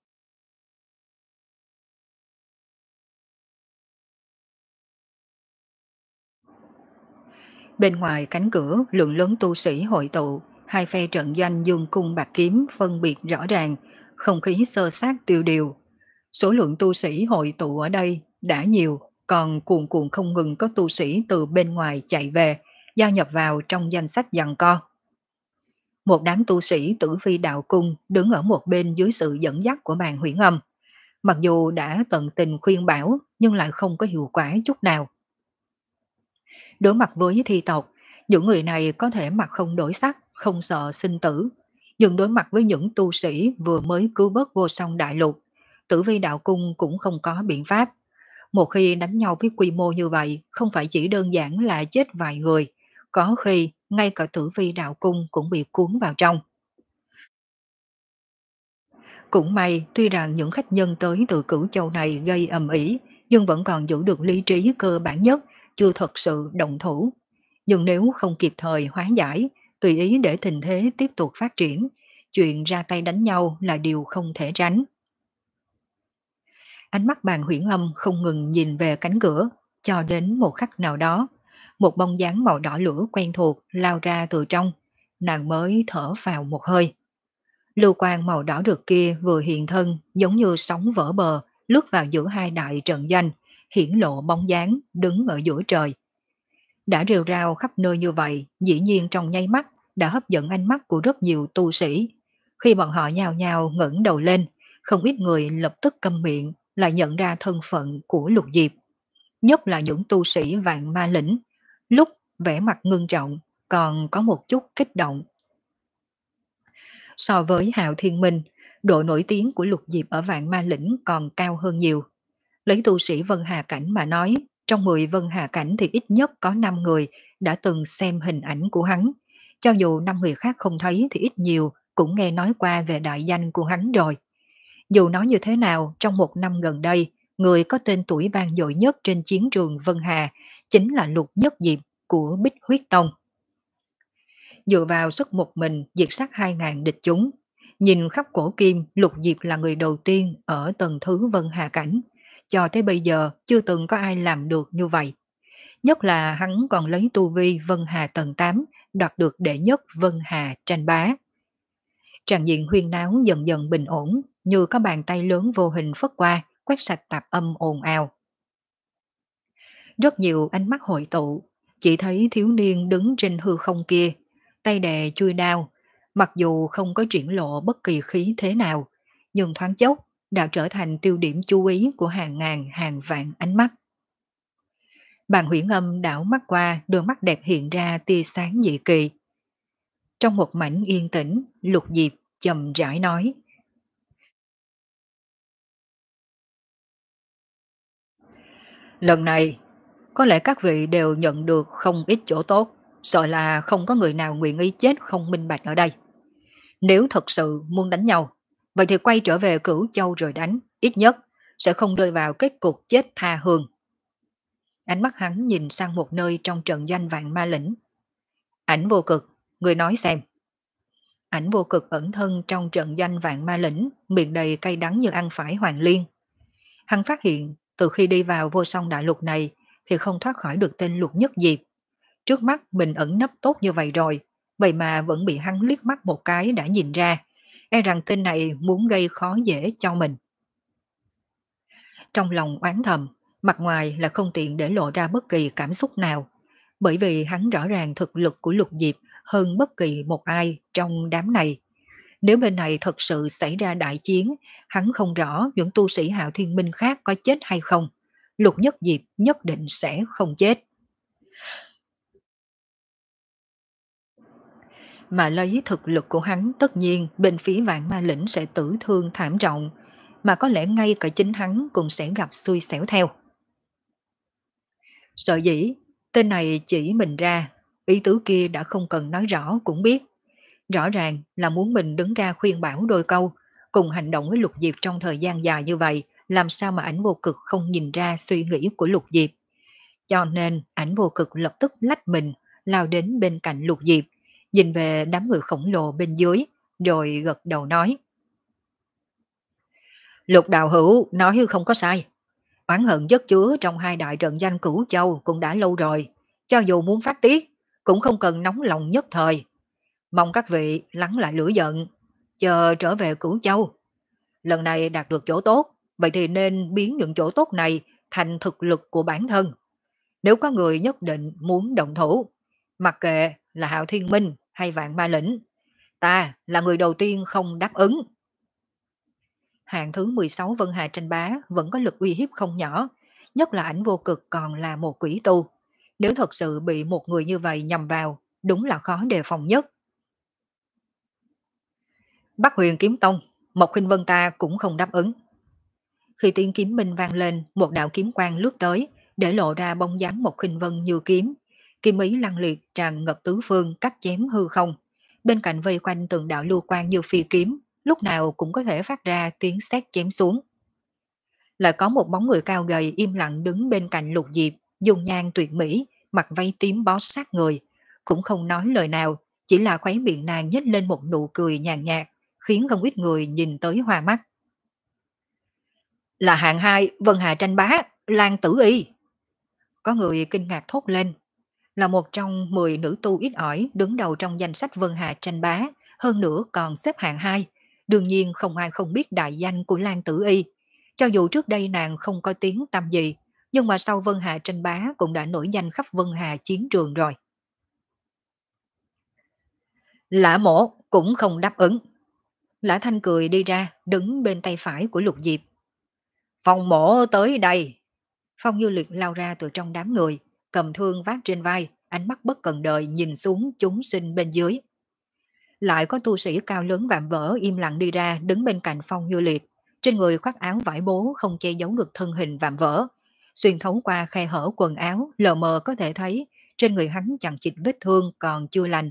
Bên ngoài cánh cửa, lượng lớn tu sĩ hội tụ, hai phe trận doanh dương cung bạc kiếm phân biệt rõ ràng, không khí sơ sát tiêu điều. Số lượng tu sĩ hội tụ ở đây đã nhiều, còn cuồn cuộn không ngừng có tu sĩ từ bên ngoài chạy về, gia nhập vào trong danh sách giằng co. Một đám tu sĩ Tử Vi Đạo Cung đứng ở một bên dưới sự dẫn dắt của bàn Huyễn Âm. Mặc dù đã tận tình khuyên bảo, nhưng lại không có hiệu quả chút nào. Đối mặt với thi tộc, những người này có thể mặt không đổi sắc, không sợ sinh tử. Nhưng đối mặt với những tu sĩ vừa mới cứu vớt Vô Song Đại Lục, Tử Vi Đạo Cung cũng không có biện pháp. Một khi đánh nhau với quy mô như vậy, không phải chỉ đơn giản là chết vài người, có khi ngay cả Tử Vi Đạo Cung cũng bị cuốn vào trong. Cũng may, tuy rằng những khách nhân tới từ Cửu Châu này gây ầm ĩ, nhưng vẫn còn giữ được lý trí cơ bản nhất, chưa thật sự động thủ. Nhưng nếu không kịp thời hóa giải, tùy ý để tình thế tiếp tục phát triển, chuyện ra tay đánh nhau là điều không thể tránh. Ánh mắt bàn Huyễn Âm không ngừng nhìn về cánh cửa, cho đến một khắc nào đó, một bông dáng màu đỏ lửa quen thuộc lao ra từ trong, nàng mới thở vào một hơi. Lưu quang màu đỏ rực kia vừa hiện thân giống như sóng vỡ bờ, lướt vào giữa hai đại trận doanh, hiển lộ bóng dáng đứng ở giữa trời. Đã rêu rao khắp nơi như vậy, dĩ nhiên trong nháy mắt đã hấp dẫn ánh mắt của rất nhiều tu sĩ. Khi bọn họ nhào nhào ngẩng đầu lên, không ít người lập tức câm miệng, lại nhận ra thân phận của Lục Diệp. Nhất là những tu sĩ vạn ma lĩnh, lúc vẻ mặt ngưng trọng, còn có một chút kích động. So với Hạo Thiên Minh, độ nổi tiếng của Lục Diệp ở Vạn Ma Lĩnh còn cao hơn nhiều. Lấy tu sĩ Vân Hà Cảnh mà nói, trong mười Vân Hà Cảnh thì ít nhất có năm người đã từng xem hình ảnh của hắn. Cho dù năm người khác không thấy thì ít nhiều cũng nghe nói qua về đại danh của hắn rồi. Dù nói như thế nào, trong một năm gần đây, người có tên tuổi vang dội nhất trên chiến trường Vân Hà chính là Lục Nhất Diệp của Bích Huyết Tông. Dựa vào sức một mình diệt sát hai ngàn địch chúng, nhìn khắp cổ kim, Lục Diệp là người đầu tiên ở tầng thứ Vân Hà Cảnh. Cho tới bây giờ chưa từng có ai làm được như vậy. Nhất là hắn còn lấy tu vi Vân Hà tầng tám, đoạt được đệ nhất Vân Hà tranh bá. Tràng diện huyên náo dần dần bình ổn, như có bàn tay lớn vô hình phất qua, quét sạch tạp âm ồn ào. Rất nhiều ánh mắt hội tụ, chỉ thấy thiếu niên đứng trên hư không kia, tay đè chui đao, mặc dù không có triển lộ bất kỳ khí thế nào, nhưng thoáng chốc đã trở thành tiêu điểm chú ý của hàng ngàn hàng vạn ánh mắt. Bàn Huyễn Âm đảo mắt qua, đôi mắt đẹp hiện ra tia sáng dị kỳ. Trong một mảnh yên tĩnh, Lục Diệp chậm rãi nói: "Lần này, có lẽ các vị đều nhận được không ít chỗ tốt, sợ là không có người nào nguyện ý chết không minh bạch ở đây. Nếu thật sự muốn đánh nhau, vậy thì quay trở về Cửu Châu rồi đánh, ít nhất sẽ không rơi vào kết cục chết tha hương." Ánh mắt hắn nhìn sang một nơi trong trận doanh Vạn Ma Lĩnh. "Ảnh Vô Cực, người nói xem." Ảnh Vô Cực ẩn thân trong trận doanh Vạn Ma Lĩnh, miệng đầy cay đắng như ăn phải hoàng liên. Hắn phát hiện, từ khi đi vào Vô Song Đại Lục này thì không thoát khỏi được tên Lục Nhất Diệp. Trước mắt mình ẩn nấp tốt như vậy rồi, vậy mà vẫn bị hắn liếc mắt một cái đã nhìn ra, e rằng tên này muốn gây khó dễ cho mình. Trong lòng oán thầm, mặt ngoài là không tiện để lộ ra bất kỳ cảm xúc nào, bởi vì hắn rõ ràng thực lực của Lục Diệp hơn bất kỳ một ai trong đám này. Nếu bên này thật sự xảy ra đại chiến, hắn không rõ những tu sĩ Hạo Thiên Minh khác có chết hay không. Lục Nhất Diệp nhất định sẽ không chết. Mà lấy thực lực của hắn, tất nhiên bên phía Vạn Ma Lĩnh sẽ tử thương thảm trọng, mà có lẽ ngay cả chính hắn cũng sẽ gặp xui xẻo theo. Sợ dĩ, tên này chỉ mình ra, ý tứ kia đã không cần nói rõ cũng biết. Rõ ràng là muốn mình đứng ra khuyên bảo đôi câu, cùng hành động với Lục Diệp trong thời gian dài như vậy, làm sao mà ảnh Vô Cực không nhìn ra suy nghĩ của Lục Diệp. Cho nên ảnh Vô Cực lập tức lách mình, lao đến bên cạnh Lục Diệp, nhìn về đám người khổng lồ bên dưới, rồi gật đầu nói: "Lục đạo hữu nói không có sai. Oán hận chất chứa trong hai đại trận danh Cửu Châu cũng đã lâu rồi, cho dù muốn phát tiết, cũng không cần nóng lòng nhất thời. Mong các vị lắng lại lửa giận, chờ trở về Cửu Châu. Lần này đạt được chỗ tốt, vậy thì nên biến những chỗ tốt này thành thực lực của bản thân. Nếu có người nhất định muốn động thủ, mặc kệ là Hạo Thiên Minh hay Vạn Ma Lĩnh, ta là người đầu tiên không đáp ứng." Hạng thứ mười sáu Vân Hà tranh bá vẫn có lực uy hiếp không nhỏ, nhất là ảnh Vô Cực còn là một quỷ tu. Nếu thật sự bị một người như vậy nhầm vào, đúng là khó đề phòng nhất. Bắc Huyền Kiếm Tông, Mộc Khinh Vân ta cũng không đáp ứng. Khi tiếng kiếm minh vang lên, một đạo kiếm quang lướt tới, để lộ ra bóng dáng Mộc Khinh Vân như kiếm. Kiếm ý lăng liệt tràn ngập tứ phương, cắt chém hư không. Bên cạnh vây quanh từng đạo lưu quang như phi kiếm, lúc nào cũng có thể phát ra tiếng sét chém xuống. Lại có một bóng người cao gầy im lặng đứng bên cạnh Lục Diệp, dung nhan tuyệt mỹ, mặc váy tím bó sát người, cũng không nói lời nào, chỉ là khóe miệng nàng nhếch lên một nụ cười nhàn nhạt, khiến không ít người nhìn tới hoa mắt. Là hạng hai Vân Hà tranh bá, Lan Tử Y. Có người kinh ngạc thốt lên, là một trong mười nữ tu ít ỏi đứng đầu trong danh sách Vân Hà tranh bá, hơn nữa còn xếp hạng hai. Đương nhiên không ai không biết đại danh của Lan Tử Y. Cho dù trước đây nàng không có tiếng tăm gì, nhưng mà sau Vân Hà tranh bá cũng đã nổi danh khắp Vân Hà chiến trường rồi. Lã Mổ cũng không đáp ứng. Lã Thanh cười đi ra, đứng bên tay phải của Lục Diệp. Phong Mổ tới đây. Phong Như Liệt lao ra từ trong đám người, cầm thương vác trên vai, ánh mắt bất cần đời nhìn xuống chúng sinh bên dưới. Lại có tu sĩ cao lớn vạm vỡ im lặng đi ra đứng bên cạnh Phong Như Liệt, trên người khoác áo vải bố không che giấu được thân hình vạm vỡ. Xuyên thấu qua khe hở quần áo, lờ mờ có thể thấy trên người hắn chằng chịt vết thương còn chưa lành.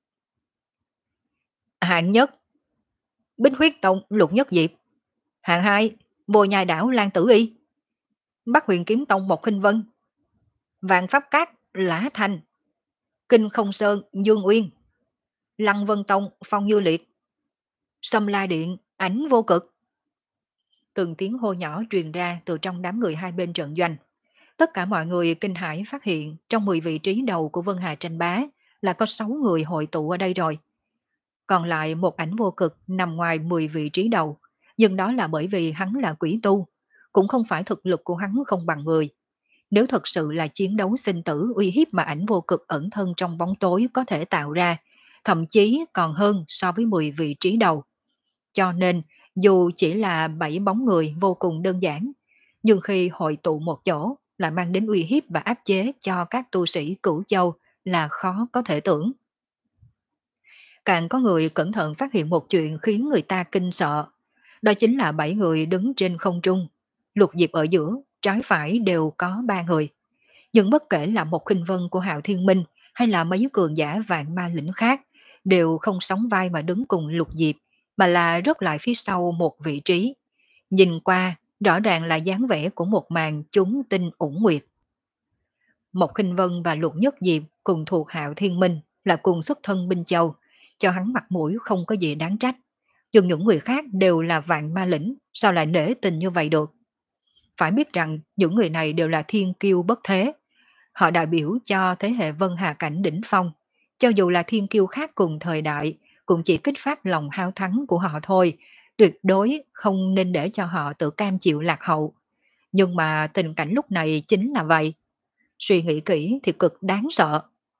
Hạng nhất, Bích Huyết Tông Lục Nhất Diệp. Hạng hai, Bồ Nhai Đảo Lan Tử Y. Bắc Huyền Kiếm Tông Mộc Khinh Vân. Vạn Pháp Cát Lã Thành. Kinh Không Sơn Dương Uyên. Lăng Vân Tông Phong Như Liệt. Sâm La Điện Ảnh Vô Cực. Từng tiếng hô nhỏ truyền ra từ trong đám người hai bên trận doanh. Tất cả mọi người kinh hãi phát hiện trong mười vị trí đầu của Vân Hà tranh bá là có sáu người hội tụ ở đây rồi. Còn lại một Ảnh Vô Cực nằm ngoài mười vị trí đầu, nhưng đó là bởi vì hắn là quỷ tu, cũng không phải thực lực của hắn không bằng người. Nếu thật sự là chiến đấu sinh tử uy hiếp mà Ảnh Vô Cực ẩn thân trong bóng tối có thể tạo ra, thậm chí còn hơn so với mười vị trí đầu. Cho nên, dù chỉ là bảy bóng người vô cùng đơn giản, nhưng khi hội tụ một chỗ lại mang đến uy hiếp và áp chế cho các tu sĩ Cửu Châu là khó có thể tưởng. Càng có người cẩn thận phát hiện một chuyện khiến người ta kinh sợ. Đó chính là bảy người đứng trên không trung. Lục Diệp ở giữa, trái phải đều có ba người. Nhưng bất kể là một khinh vân của Hạo Thiên Minh hay là mấy cường giả vạn ma lĩnh khác, đều không sóng vai mà đứng cùng Lục Diệp, mà là rớt lại phía sau một vị trí. Nhìn qua, rõ ràng là dáng vẻ của một màn chúng tinh ủng nguyệt. Mộc Khinh Vân và Lục Nhất Diệp cùng thuộc Hạo Thiên Minh là cùng xuất thân Binh Châu, cho hắn mặt mũi không có gì đáng trách. Nhưng những người khác đều là vạn ma lĩnh, sao lại nể tình như vậy được? Phải biết rằng những người này đều là thiên kiêu bất thế. Họ đại biểu cho thế hệ Vân Hà Cảnh đỉnh phong. Cho dù là thiên kiêu khác cùng thời đại, cũng chỉ kích phát lòng hao thắng của họ thôi. Tuyệt đối không nên để cho họ tự cam chịu lạc hậu. Nhưng mà tình cảnh lúc này chính là vậy. Suy nghĩ kỹ thì cực đáng sợ.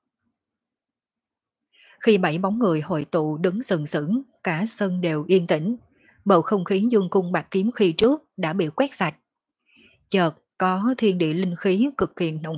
Khi bảy bóng người hội tụ đứng sừng sững, cả sân đều yên tĩnh. Bầu không khí dương cung bạc kiếm khi trước đã bị quét sạch. Chợt có thiên địa linh khí cực kỳ nồng.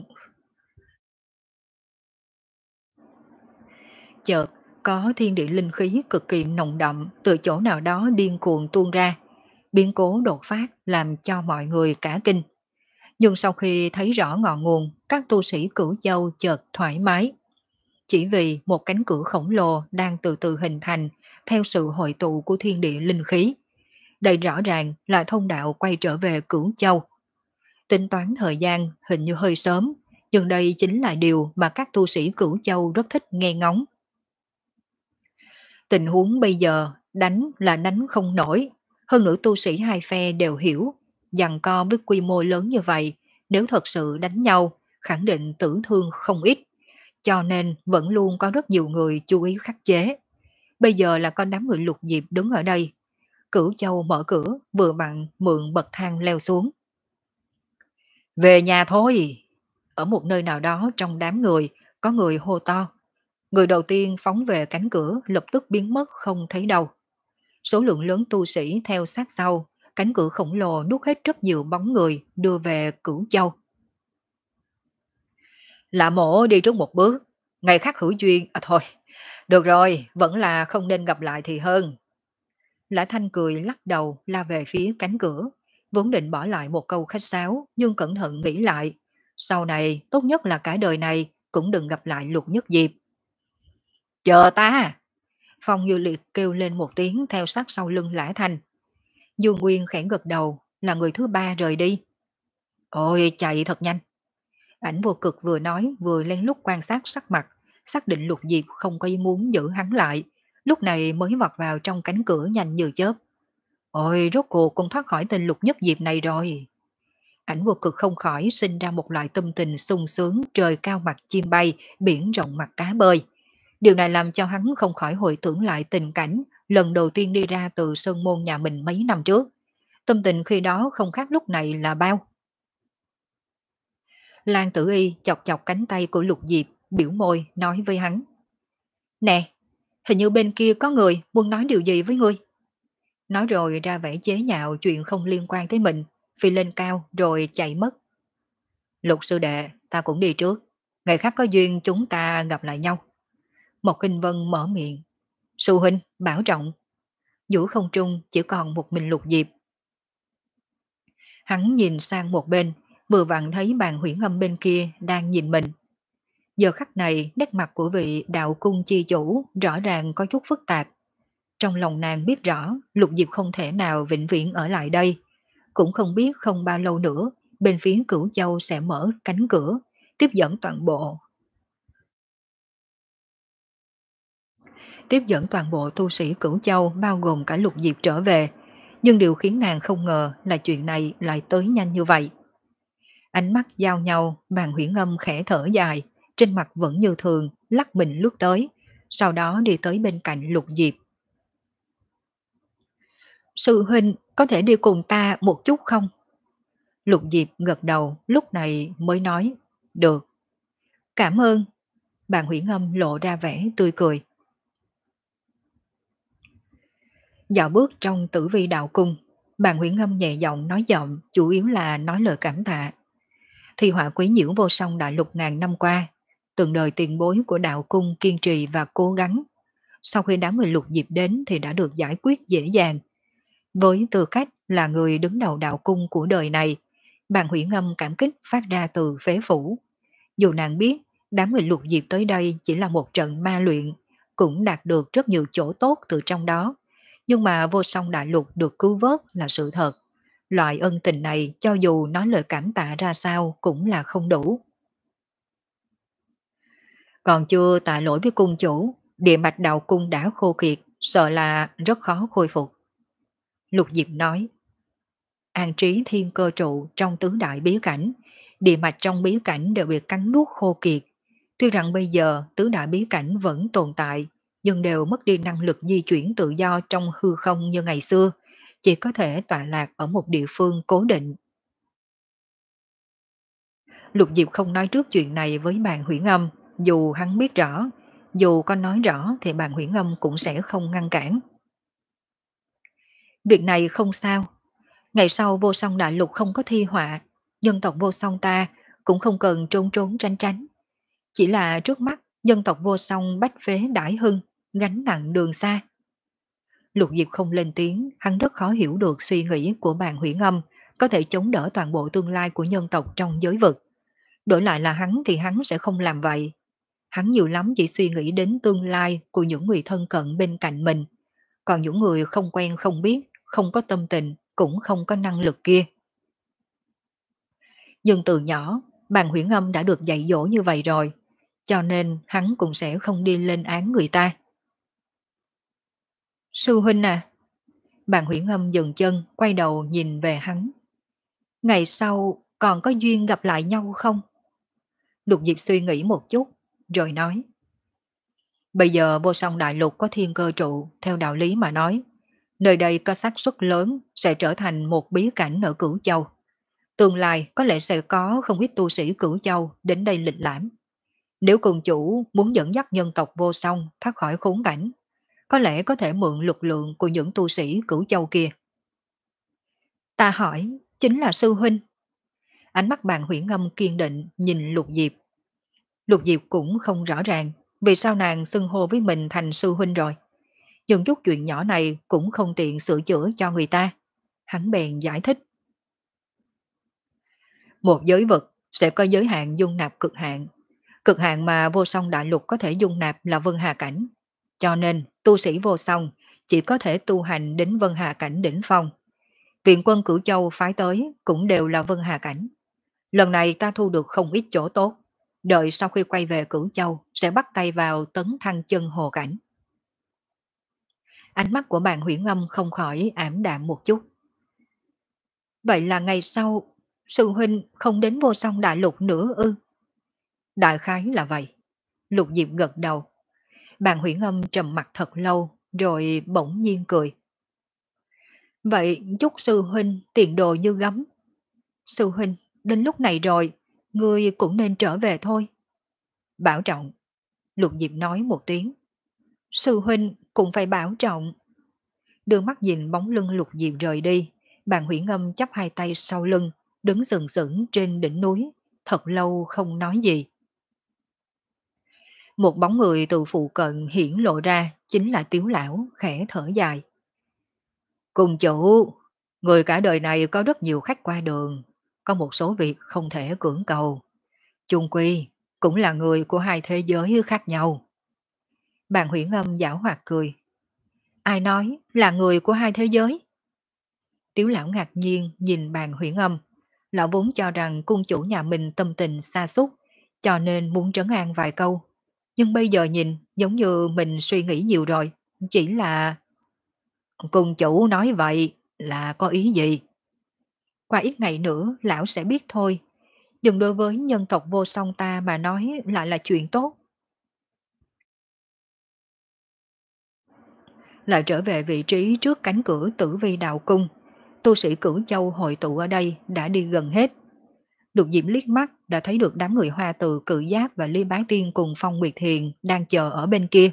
Chợt có thiên địa linh khí cực kỳ nồng đậm từ chỗ nào đó điên cuồng tuôn ra. Biến cố đột phát làm cho mọi người cả kinh. Nhưng sau khi thấy rõ ngọn nguồn, các tu sĩ Cửu Châu chợt thoải mái. Chỉ vì một cánh cửa khổng lồ đang từ từ hình thành theo sự hội tụ của thiên địa linh khí. Đây rõ ràng là thông đạo quay trở về Cửu Châu. Tính toán thời gian hình như hơi sớm, nhưng đây chính là điều mà các tu sĩ Cửu Châu rất thích nghe ngóng. Tình huống bây giờ đánh là đánh không nổi, hơn nữa tu sĩ hai phe đều hiểu, giằng co với quy mô lớn như vậy, nếu thật sự đánh nhau, khẳng định tử thương không ít, cho nên vẫn luôn có rất nhiều người chú ý khắc chế. Bây giờ là con đám người Lục Diệp đứng ở đây, Cửu Châu mở cửa, vừa bằng mượn bậc thang leo xuống. Về nhà thôi! Ở một nơi nào đó trong đám người, có người hô to. Người đầu tiên phóng về cánh cửa lập tức biến mất không thấy đâu. Số lượng lớn tu sĩ theo sát sau, cánh cửa khổng lồ nuốt hết rất nhiều bóng người đưa về Cửu Châu. Lạ Mộ đi trước một bước, ngày khác hữu duyên, à thôi, được rồi, vẫn là không nên gặp lại thì hơn. Lã Thanh cười lắc đầu la về phía cánh cửa, vốn định bỏ lại một câu khách sáo nhưng cẩn thận nghĩ lại. Sau này tốt nhất là cả đời này cũng đừng gặp lại Lục Nhất Diệp. Chờ ta! Phong Như Liệt kêu lên một tiếng theo sát sau lưng Lã Thanh. Dương Nguyên khẽ gật đầu, là người thứ ba rời đi. Ôi chạy thật nhanh. Ảnh Vô Cực vừa nói vừa lên lúc quan sát sắc mặt, xác định Lục Diệp không có ý muốn giữ hắn lại, lúc này mới vọt vào trong cánh cửa nhanh như chớp. Ôi rốt cuộc cũng thoát khỏi tên Lục Nhất Diệp này rồi. Ảnh Vô Cực không khỏi sinh ra một loại tâm tình sung sướng, trời cao mặt chim bay, biển rộng mặt cá bơi. Điều này làm cho hắn không khỏi hồi tưởng lại tình cảnh lần đầu tiên đi ra từ sơn môn nhà mình mấy năm trước. Tâm tình khi đó không khác lúc này là bao. Lan Tử Y chọc chọc cánh tay của Lục Diệp, biểu môi nói với hắn. Nè, hình như bên kia có người muốn nói điều gì với ngươi. Nói rồi ra vẻ chế nhạo chuyện không liên quan tới mình, phi lên cao rồi chạy mất. Lục sư đệ, ta cũng đi trước. Ngày khác có duyên chúng ta gặp lại nhau. Một Kinh Vân mở miệng. Sư huynh, bảo trọng. Giữa không trung chỉ còn một mình Lục Diệp. Hắn nhìn sang một bên, vừa vặn thấy bàn huyễn âm bên kia đang nhìn mình. Giờ khắc này, nét mặt của vị đạo cung chi chủ rõ ràng có chút phức tạp. Trong lòng nàng biết rõ, Lục Diệp không thể nào vĩnh viễn ở lại đây. Cũng không biết không bao lâu nữa, bên phía Cửu Châu sẽ mở cánh cửa, tiếp dẫn toàn bộ. Tiếp dẫn toàn bộ tu sĩ Cửu Châu bao gồm cả Lục Diệp trở về. Nhưng điều khiến nàng không ngờ là chuyện này lại tới nhanh như vậy. Ánh mắt giao nhau, bàn huyễn âm khẽ thở dài, trên mặt vẫn như thường, lắc mình lướt tới, sau đó đi tới bên cạnh Lục Diệp. Sư huynh có thể đi cùng ta một chút không? Lục Diệp gật đầu, lúc này mới nói, được. Cảm ơn. Bàn huyễn âm lộ ra vẻ tươi cười. Dạo bước trong tử vi đạo cung, bàn huyễn âm nhẹ giọng nói giọng, chủ yếu là nói lời cảm tạ. Thì họa quấy nhiễu vô song đại lục ngàn năm qua, từng đời tiền bối của đạo cung kiên trì và cố gắng. Sau khi đám người Lục Diệp đến thì đã được giải quyết dễ dàng. Với tư cách là người đứng đầu đạo cung của đời này, bàn huyễn âm cảm kích phát ra từ phế phủ. Dù nàng biết đám người Lục Diệp tới đây chỉ là một trận ma luyện, cũng đạt được rất nhiều chỗ tốt từ trong đó. Nhưng mà vô song đại lục được cứu vớt là sự thật. Loại ân tình này cho dù nói lời cảm tạ ra sao cũng là không đủ. Còn chưa tạ lỗi với cung chủ, địa mạch đạo cung đã khô kiệt, sợ là rất khó khôi phục. Lục Diệp nói, an trí thiên cơ trụ trong tứ đại bí cảnh, địa mạch trong bí cảnh đều bị cắn nuốt khô kiệt. Tuy rằng bây giờ tứ đại bí cảnh vẫn tồn tại, nhưng đều mất đi năng lực di chuyển tự do trong hư không như ngày xưa, chỉ có thể tọa lạc ở một địa phương cố định. Lục Diệp không nói trước chuyện này với bàn huyễn âm, dù hắn biết rõ, dù có nói rõ thì bàn huyễn âm cũng sẽ không ngăn cản. Việc này không sao, ngày sau vô song đại lục không có thi họa, dân tộc vô song ta cũng không cần trốn trốn tránh tránh. Chỉ là trước mắt dân tộc vô song bách phế đãi hưng, gánh nặng đường xa. Lục Diệp không lên tiếng, hắn rất khó hiểu được suy nghĩ của bàn huyễn âm, có thể chống đỡ toàn bộ tương lai của nhân tộc trong giới vực. Đổi lại là hắn thì hắn sẽ không làm vậy. Hắn nhiều lắm chỉ suy nghĩ đến tương lai của những người thân cận bên cạnh mình. Còn những người không quen không biết, không có tâm tình, cũng không có năng lực kia. Nhưng từ nhỏ, bàn huyễn âm đã được dạy dỗ như vậy rồi, cho nên hắn cũng sẽ không đi lên án người ta. Sư huynh à, bàn huyễn âm dừng chân, quay đầu nhìn về hắn. Ngày sau còn có duyên gặp lại nhau không? Lục Diệp suy nghĩ một chút, rồi nói. Bây giờ vô song đại lục có thiên cơ trụ, theo đạo lý mà nói, nơi đây có xác suất lớn sẽ trở thành một bí cảnh ở Cửu Châu. Tương lai có lẽ sẽ có không ít tu sĩ Cửu Châu đến đây lịch lãm. Nếu cùng chủ muốn dẫn dắt nhân tộc vô song thoát khỏi khốn cảnh, có lẽ có thể mượn lực lượng của những tu sĩ Cửu Châu kia. Ta hỏi, chính là sư huynh. Ánh mắt bàn huyễn ngâm kiên định nhìn Lục Diệp. Lục Diệp cũng không rõ ràng vì sao nàng xưng hô với mình thành sư huynh rồi. Nhưng chút chuyện nhỏ này cũng không tiện sửa chữa cho người ta. Hắn bèn giải thích. Một giới vực sẽ có giới hạn dung nạp cực hạn. Cực hạn mà vô song đại lục có thể dung nạp là Vân Hà Cảnh. Cho nên tu sĩ vô song chỉ có thể tu hành đến Vân Hà Cảnh đỉnh phong. Viện quân Cửu Châu phái tới cũng đều là Vân Hà Cảnh. Lần này ta thu được không ít chỗ tốt. Đợi sau khi quay về Cửu Châu sẽ bắt tay vào tấn thăng chân hồ cảnh. Ánh mắt của bàn huyễn âm không khỏi ảm đạm một chút. Vậy là ngày sau sư huynh không đến vô song đại lục nữa ư? Đại khái là vậy. Lục Diệp gật đầu. Bàn huyễn âm trầm mặt thật lâu rồi bỗng nhiên cười. Vậy chúc sư huynh tiền đồ như gấm. Sư huynh, đến lúc này rồi, ngươi cũng nên trở về thôi. Bảo trọng. Lục Diệp nói một tiếng. Sư huynh cũng phải bảo trọng. Đưa mắt nhìn bóng lưng Lục Diệp rời đi, bàn huyễn âm chắp hai tay sau lưng, đứng sừng sững trên đỉnh núi, thật lâu không nói gì. Một bóng người từ phụ cận hiển lộ ra, chính là Tiếu lão khẽ thở dài. Cùng chủ, người cả đời này có rất nhiều khách qua đường, có một số việc không thể cưỡng cầu. Chung quy, cũng là người của hai thế giới khác nhau. Bàn Huyễn Âm giảo hoạt cười. Ai nói là người của hai thế giới? Tiếu lão ngạc nhiên nhìn Bàn Huyễn Âm. Lão vốn cho rằng cung chủ nhà mình tâm tình sa sút, cho nên muốn trấn an vài câu. Nhưng bây giờ nhìn giống như mình suy nghĩ nhiều rồi. Chỉ là... Cung chủ nói vậy là có ý gì? Qua ít ngày nữa lão sẽ biết thôi. Nhưng đối với nhân tộc vô song ta mà nói lại là chuyện tốt. Lại trở về vị trí trước cánh cửa Tử Vi Đạo Cung. Tu sĩ Cửu Châu hội tụ ở đây đã đi gần hết. Lục Diễm liếc mắt đã thấy được đám người Hoa Từ, Cự Giáp và Lý Bá Tiên cùng Phong Nguyệt Hiền đang chờ ở bên kia.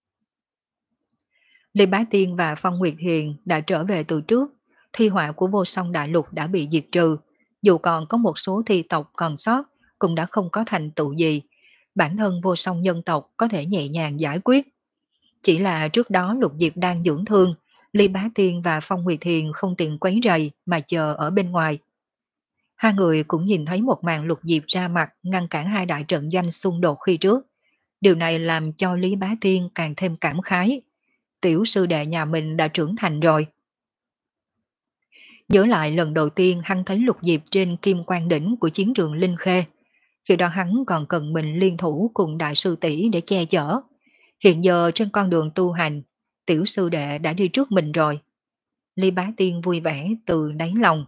Lý Bá Tiên và Phong Nguyệt Hiền đã trở về từ trước, thi họa của vô song đại lục đã bị diệt trừ, dù còn có một số thi tộc còn sót cũng đã không có thành tựu gì, bản thân vô song nhân tộc có thể nhẹ nhàng giải quyết. Chỉ là trước đó Lục Diệp đang dưỡng thương, Lý Bá Tiên và Phong Nguyệt Hiền không tiện quấy rầy mà chờ ở bên ngoài. Hai người cũng nhìn thấy một màn Lục Diệp ra mặt ngăn cản hai đại trận doanh xung đột khi trước. Điều này làm cho Lý Bá Tiên càng thêm cảm khái. Tiểu sư đệ nhà mình đã trưởng thành rồi. Nhớ lại lần đầu tiên hắn thấy Lục Diệp trên kim quan đỉnh của chiến trường Linh Khê. Khi đó hắn còn cần mình liên thủ cùng đại sư tỷ để che chở. Hiện giờ trên con đường tu hành, tiểu sư đệ đã đi trước mình rồi. Lý Bá Tiên vui vẻ từ đáy lòng.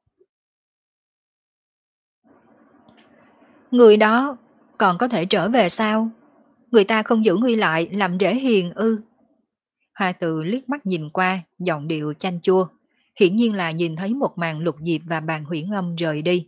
Người đó còn có thể trở về sao? Người ta không giữ ngươi lại làm rễ hiền ư? Hoa Từ liếc mắt nhìn qua, giọng điệu chanh chua. Hiển nhiên là nhìn thấy một màn Lục Diệp và Bàn Huyễn Âm rời đi.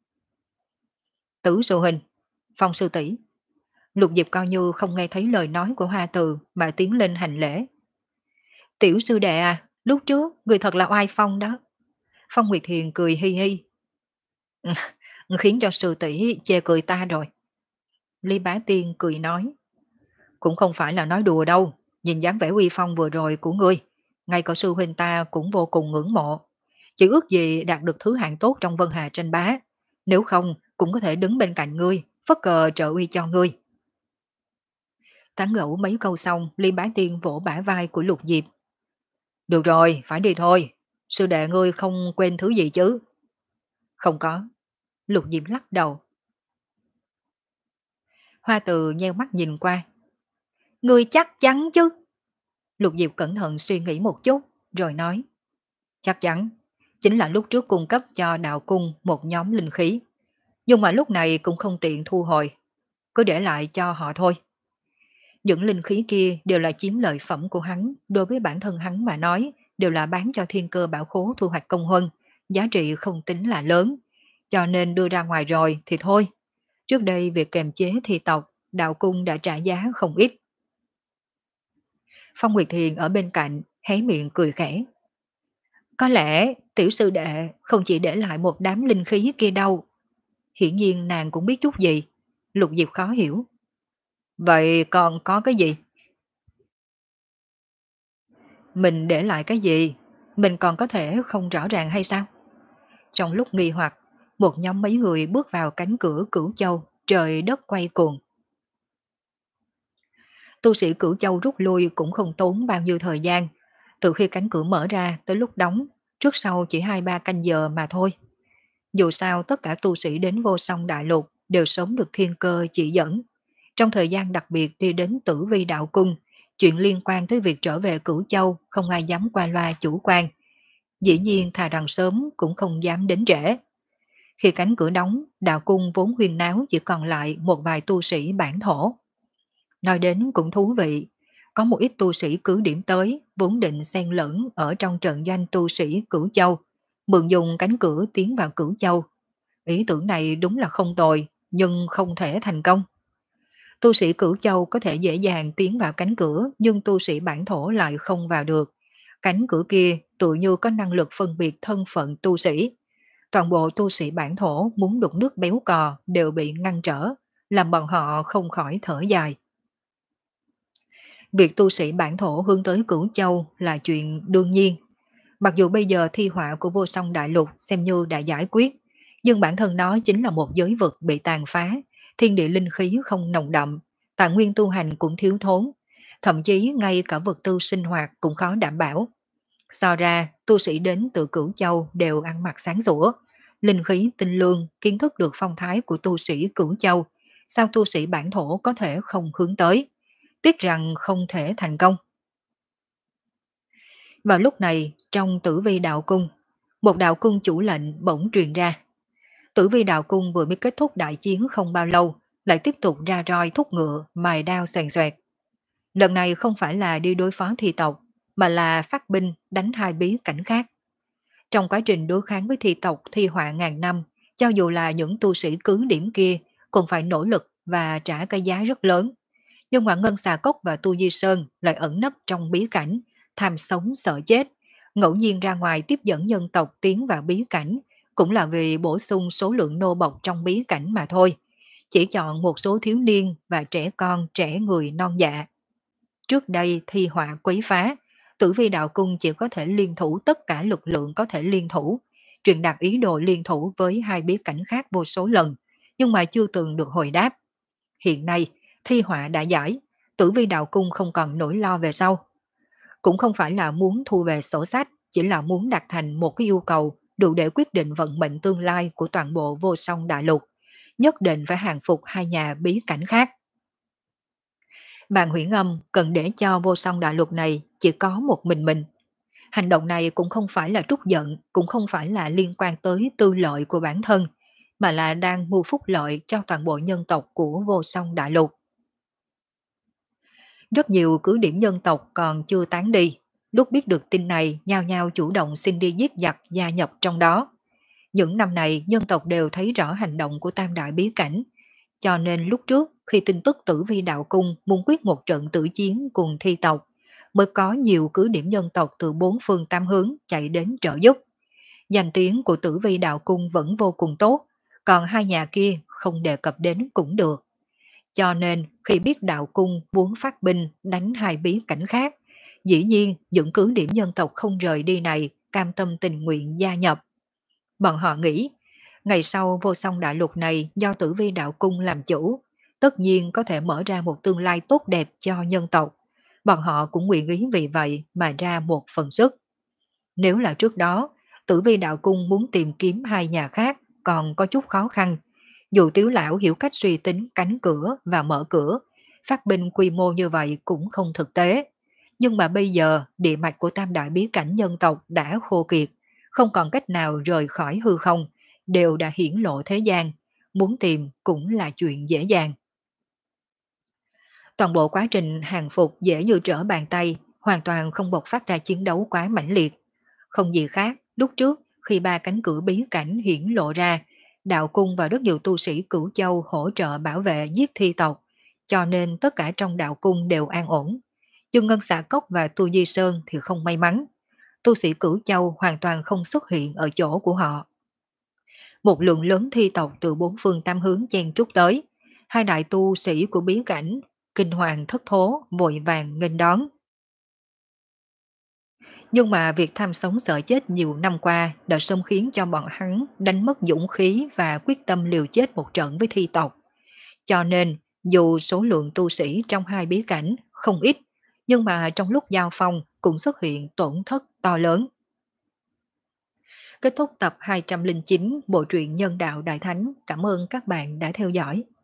Tử sư huynh, Phong sư tỷ. Lục Diệp coi như không nghe thấy lời nói của Hoa Từ mà tiến lên hành lễ. Tiểu sư đệ à, lúc trước người thật là oai phong đó. Phong Nguyệt Hiền cười hi hi. Khiến cho sư tỷ chê cười ta rồi. Lý Bá Tiên cười nói. Cũng không phải là nói đùa đâu. Nhìn dáng vẻ uy phong vừa rồi của ngươi, ngay cả sư huynh ta cũng vô cùng ngưỡng mộ. Chỉ ước gì đạt được thứ hạng tốt trong Vân Hà tranh bá. Nếu không cũng có thể đứng bên cạnh ngươi, phất cờ trợ uy cho ngươi. Tán gẫu mấy câu xong, Lý Bá Tiên vỗ bả vai của Lục Diệp. Được rồi, phải đi thôi. Sư đệ ngươi không quên thứ gì chứ? Không có. Lục Diệp lắc đầu. Hoa Từ nheo mắt nhìn qua. Ngươi chắc chắn chứ? Lục Diệp cẩn thận suy nghĩ một chút, rồi nói. Chắc chắn, chính là lúc trước cung cấp cho đạo cung một nhóm linh khí. Nhưng mà lúc này cũng không tiện thu hồi, cứ để lại cho họ thôi. Những linh khí kia đều là chiếm lợi phẩm của hắn, đối với bản thân hắn mà nói, đều là bán cho thiên cơ bảo khố thu hoạch công huân, giá trị không tính là lớn, cho nên đưa ra ngoài rồi thì thôi. Trước đây việc kềm chế thi tộc, đạo cung đã trả giá không ít. Phong Nguyệt Thiền ở bên cạnh, hé miệng cười khẽ. Có lẽ tiểu sư đệ không chỉ để lại một đám linh khí kia đâu. Hiển nhiên nàng cũng biết chút gì. Lục Diệp khó hiểu. Vậy còn có cái gì? Mình để lại cái gì? Mình còn có thể không rõ ràng hay sao? Trong lúc nghi hoặc, một nhóm mấy người bước vào cánh cửa Cửu Châu, trời đất quay cuồng. Tu sĩ Cửu Châu rút lui cũng không tốn bao nhiêu thời gian. Từ khi cánh cửa mở ra tới lúc đóng, trước sau chỉ hai ba canh giờ mà thôi. Dù sao tất cả tu sĩ đến Vô Song Đại Lục đều sớm được thiên cơ chỉ dẫn. Trong thời gian đặc biệt đi đến Tử Vi Đạo Cung, chuyện liên quan tới việc trở về Cửu Châu không ai dám qua loa chủ quan. Dĩ nhiên thà rằng sớm cũng không dám đến trễ. Khi cánh cửa đóng, đạo cung vốn huyên náo chỉ còn lại một vài tu sĩ bản thổ. Nói đến cũng thú vị, có một ít tu sĩ cứ điểm tới, vốn định xen lẫn ở trong trận doanh tu sĩ Cửu Châu, mượn dùng cánh cửa tiến vào Cửu Châu. Ý tưởng này đúng là không tồi, nhưng không thể thành công. Tu sĩ Cửu Châu có thể dễ dàng tiến vào cánh cửa, nhưng tu sĩ bản thổ lại không vào được. Cánh cửa kia tự như có năng lực phân biệt thân phận tu sĩ. Toàn bộ tu sĩ bản thổ muốn đục nước béo cò đều bị ngăn trở, làm bọn họ không khỏi thở dài. Việc tu sĩ bản thổ hướng tới Cửu Châu là chuyện đương nhiên. Mặc dù bây giờ thi họa của vô song đại lục xem như đã giải quyết, nhưng bản thân nó chính là một giới vực bị tàn phá, thiên địa linh khí không nồng đậm, tài nguyên tu hành cũng thiếu thốn, thậm chí ngay cả vật tư sinh hoạt cũng khó đảm bảo. So ra, tu sĩ đến từ Cửu Châu đều ăn mặc sáng sủa, linh khí tinh lương, kiến thức được phong thái của tu sĩ Cửu Châu, sao tu sĩ bản thổ có thể không hướng tới, tiếc rằng không thể thành công. Vào lúc này, trong Tử Vi đạo cung, một đạo cung chủ lệnh bỗng truyền ra. Tử Vi đạo cung vừa mới kết thúc đại chiến không bao lâu, lại tiếp tục ra roi thúc ngựa, mài đao xoèn xoẹt. Lần này không phải là đi đối phó thi tộc, mà là phát binh đánh hai bí cảnh khác. Trong quá trình đối kháng với thi tộc thi họa ngàn năm, cho dù là những tu sĩ cứ điểm kia cũng phải nỗ lực và trả cái giá rất lớn. Nhưng mà Ngân Xà Cốc và Tu Di Sơn lại ẩn nấp trong bí cảnh, tham sống sợ chết, ngẫu nhiên ra ngoài tiếp dẫn nhân tộc tiến vào bí cảnh, cũng là vì bổ sung số lượng nô bộc trong bí cảnh mà thôi. Chỉ chọn một số thiếu niên và trẻ con, trẻ người non dạ. Trước đây thi họa quấy phá, Tử Vi đạo cung chỉ có thể liên thủ tất cả lực lượng có thể liên thủ, truyền đạt ý đồ liên thủ với hai bí cảnh khác vô số lần, nhưng mà chưa từng được hồi đáp. Hiện nay, thi họa đã giải, Tử Vi đạo cung không còn nỗi lo về sau. Cũng không phải là muốn thu về sổ sách, chỉ là muốn đạt thành một cái yêu cầu đủ để quyết định vận mệnh tương lai của toàn bộ vô song đại lục. Nhất định phải hàng phục hai nhà bí cảnh khác. Bàn Huyễn Âm cần để cho vô song đại lục này chỉ có một mình mình. Hành động này cũng không phải là trút giận, cũng không phải là liên quan tới tư lợi của bản thân, mà là đang mưu phúc lợi cho toàn bộ nhân tộc của vô song đại lục. Rất nhiều cứ điểm nhân tộc còn chưa tán đi, lúc biết được tin này nhao nhao chủ động xin đi giết giặc gia nhập trong đó. Những năm này nhân tộc đều thấy rõ hành động của tam đại bí cảnh, cho nên lúc trước khi tin tức Tử Vi đạo cung muốn quyết một trận tử chiến cùng thi tộc, mới có nhiều cứ điểm nhân tộc từ bốn phương tám hướng chạy đến trợ giúp. Danh tiếng của Tử Vi đạo cung vẫn vô cùng tốt, còn hai nhà kia không đề cập đến cũng được. Cho nên khi biết đạo cung muốn phát binh đánh hai bí cảnh khác, dĩ nhiên những cứ điểm nhân tộc không rời đi này cam tâm tình nguyện gia nhập. Bọn họ nghĩ, ngày sau vô song đại lục này do Tử Vi đạo cung làm chủ, tất nhiên có thể mở ra một tương lai tốt đẹp cho nhân tộc. Bọn họ cũng nguyện ý vì vậy mà ra một phần sức. Nếu là trước đó, Tử Vi đạo cung muốn tìm kiếm hai nhà khác còn có chút khó khăn. Dù Tiếu lão hiểu cách suy tính cánh cửa và mở cửa, phát binh quy mô như vậy cũng không thực tế. Nhưng mà bây giờ địa mạch của tam đại bí cảnh nhân tộc đã khô kiệt, không còn cách nào rời khỏi hư không, đều đã hiển lộ thế gian, muốn tìm cũng là chuyện dễ dàng. Toàn bộ quá trình hàng phục dễ như trở bàn tay, hoàn toàn không bộc phát ra chiến đấu quá mãnh liệt. Không gì khác, lúc trước khi ba cánh cửa bí cảnh hiển lộ ra, đạo cung và rất nhiều tu sĩ Cửu Châu hỗ trợ bảo vệ giết thi tộc, cho nên tất cả trong đạo cung đều an ổn. Nhưng Ngân Xà Cốc và Tu Di Sơn thì không may mắn. Tu sĩ Cửu Châu hoàn toàn không xuất hiện ở chỗ của họ. Một lượng lớn thi tộc từ bốn phương tám hướng chen trúc tới. Hai đại tu sĩ của bí cảnh, kinh hoàng thất thố, vội vàng nghênh đón. Nhưng mà việc tham sống sợ chết nhiều năm qua đã sớm khiến cho bọn hắn đánh mất dũng khí và quyết tâm liều chết một trận với thi tộc. Cho nên, dù số lượng tu sĩ trong hai bí cảnh không ít, nhưng mà trong lúc giao phong cũng xuất hiện tổn thất to lớn. Kết thúc tập hai trăm linh chín Bộ truyện Nhân đạo Đại Thánh. Cảm ơn các bạn đã theo dõi.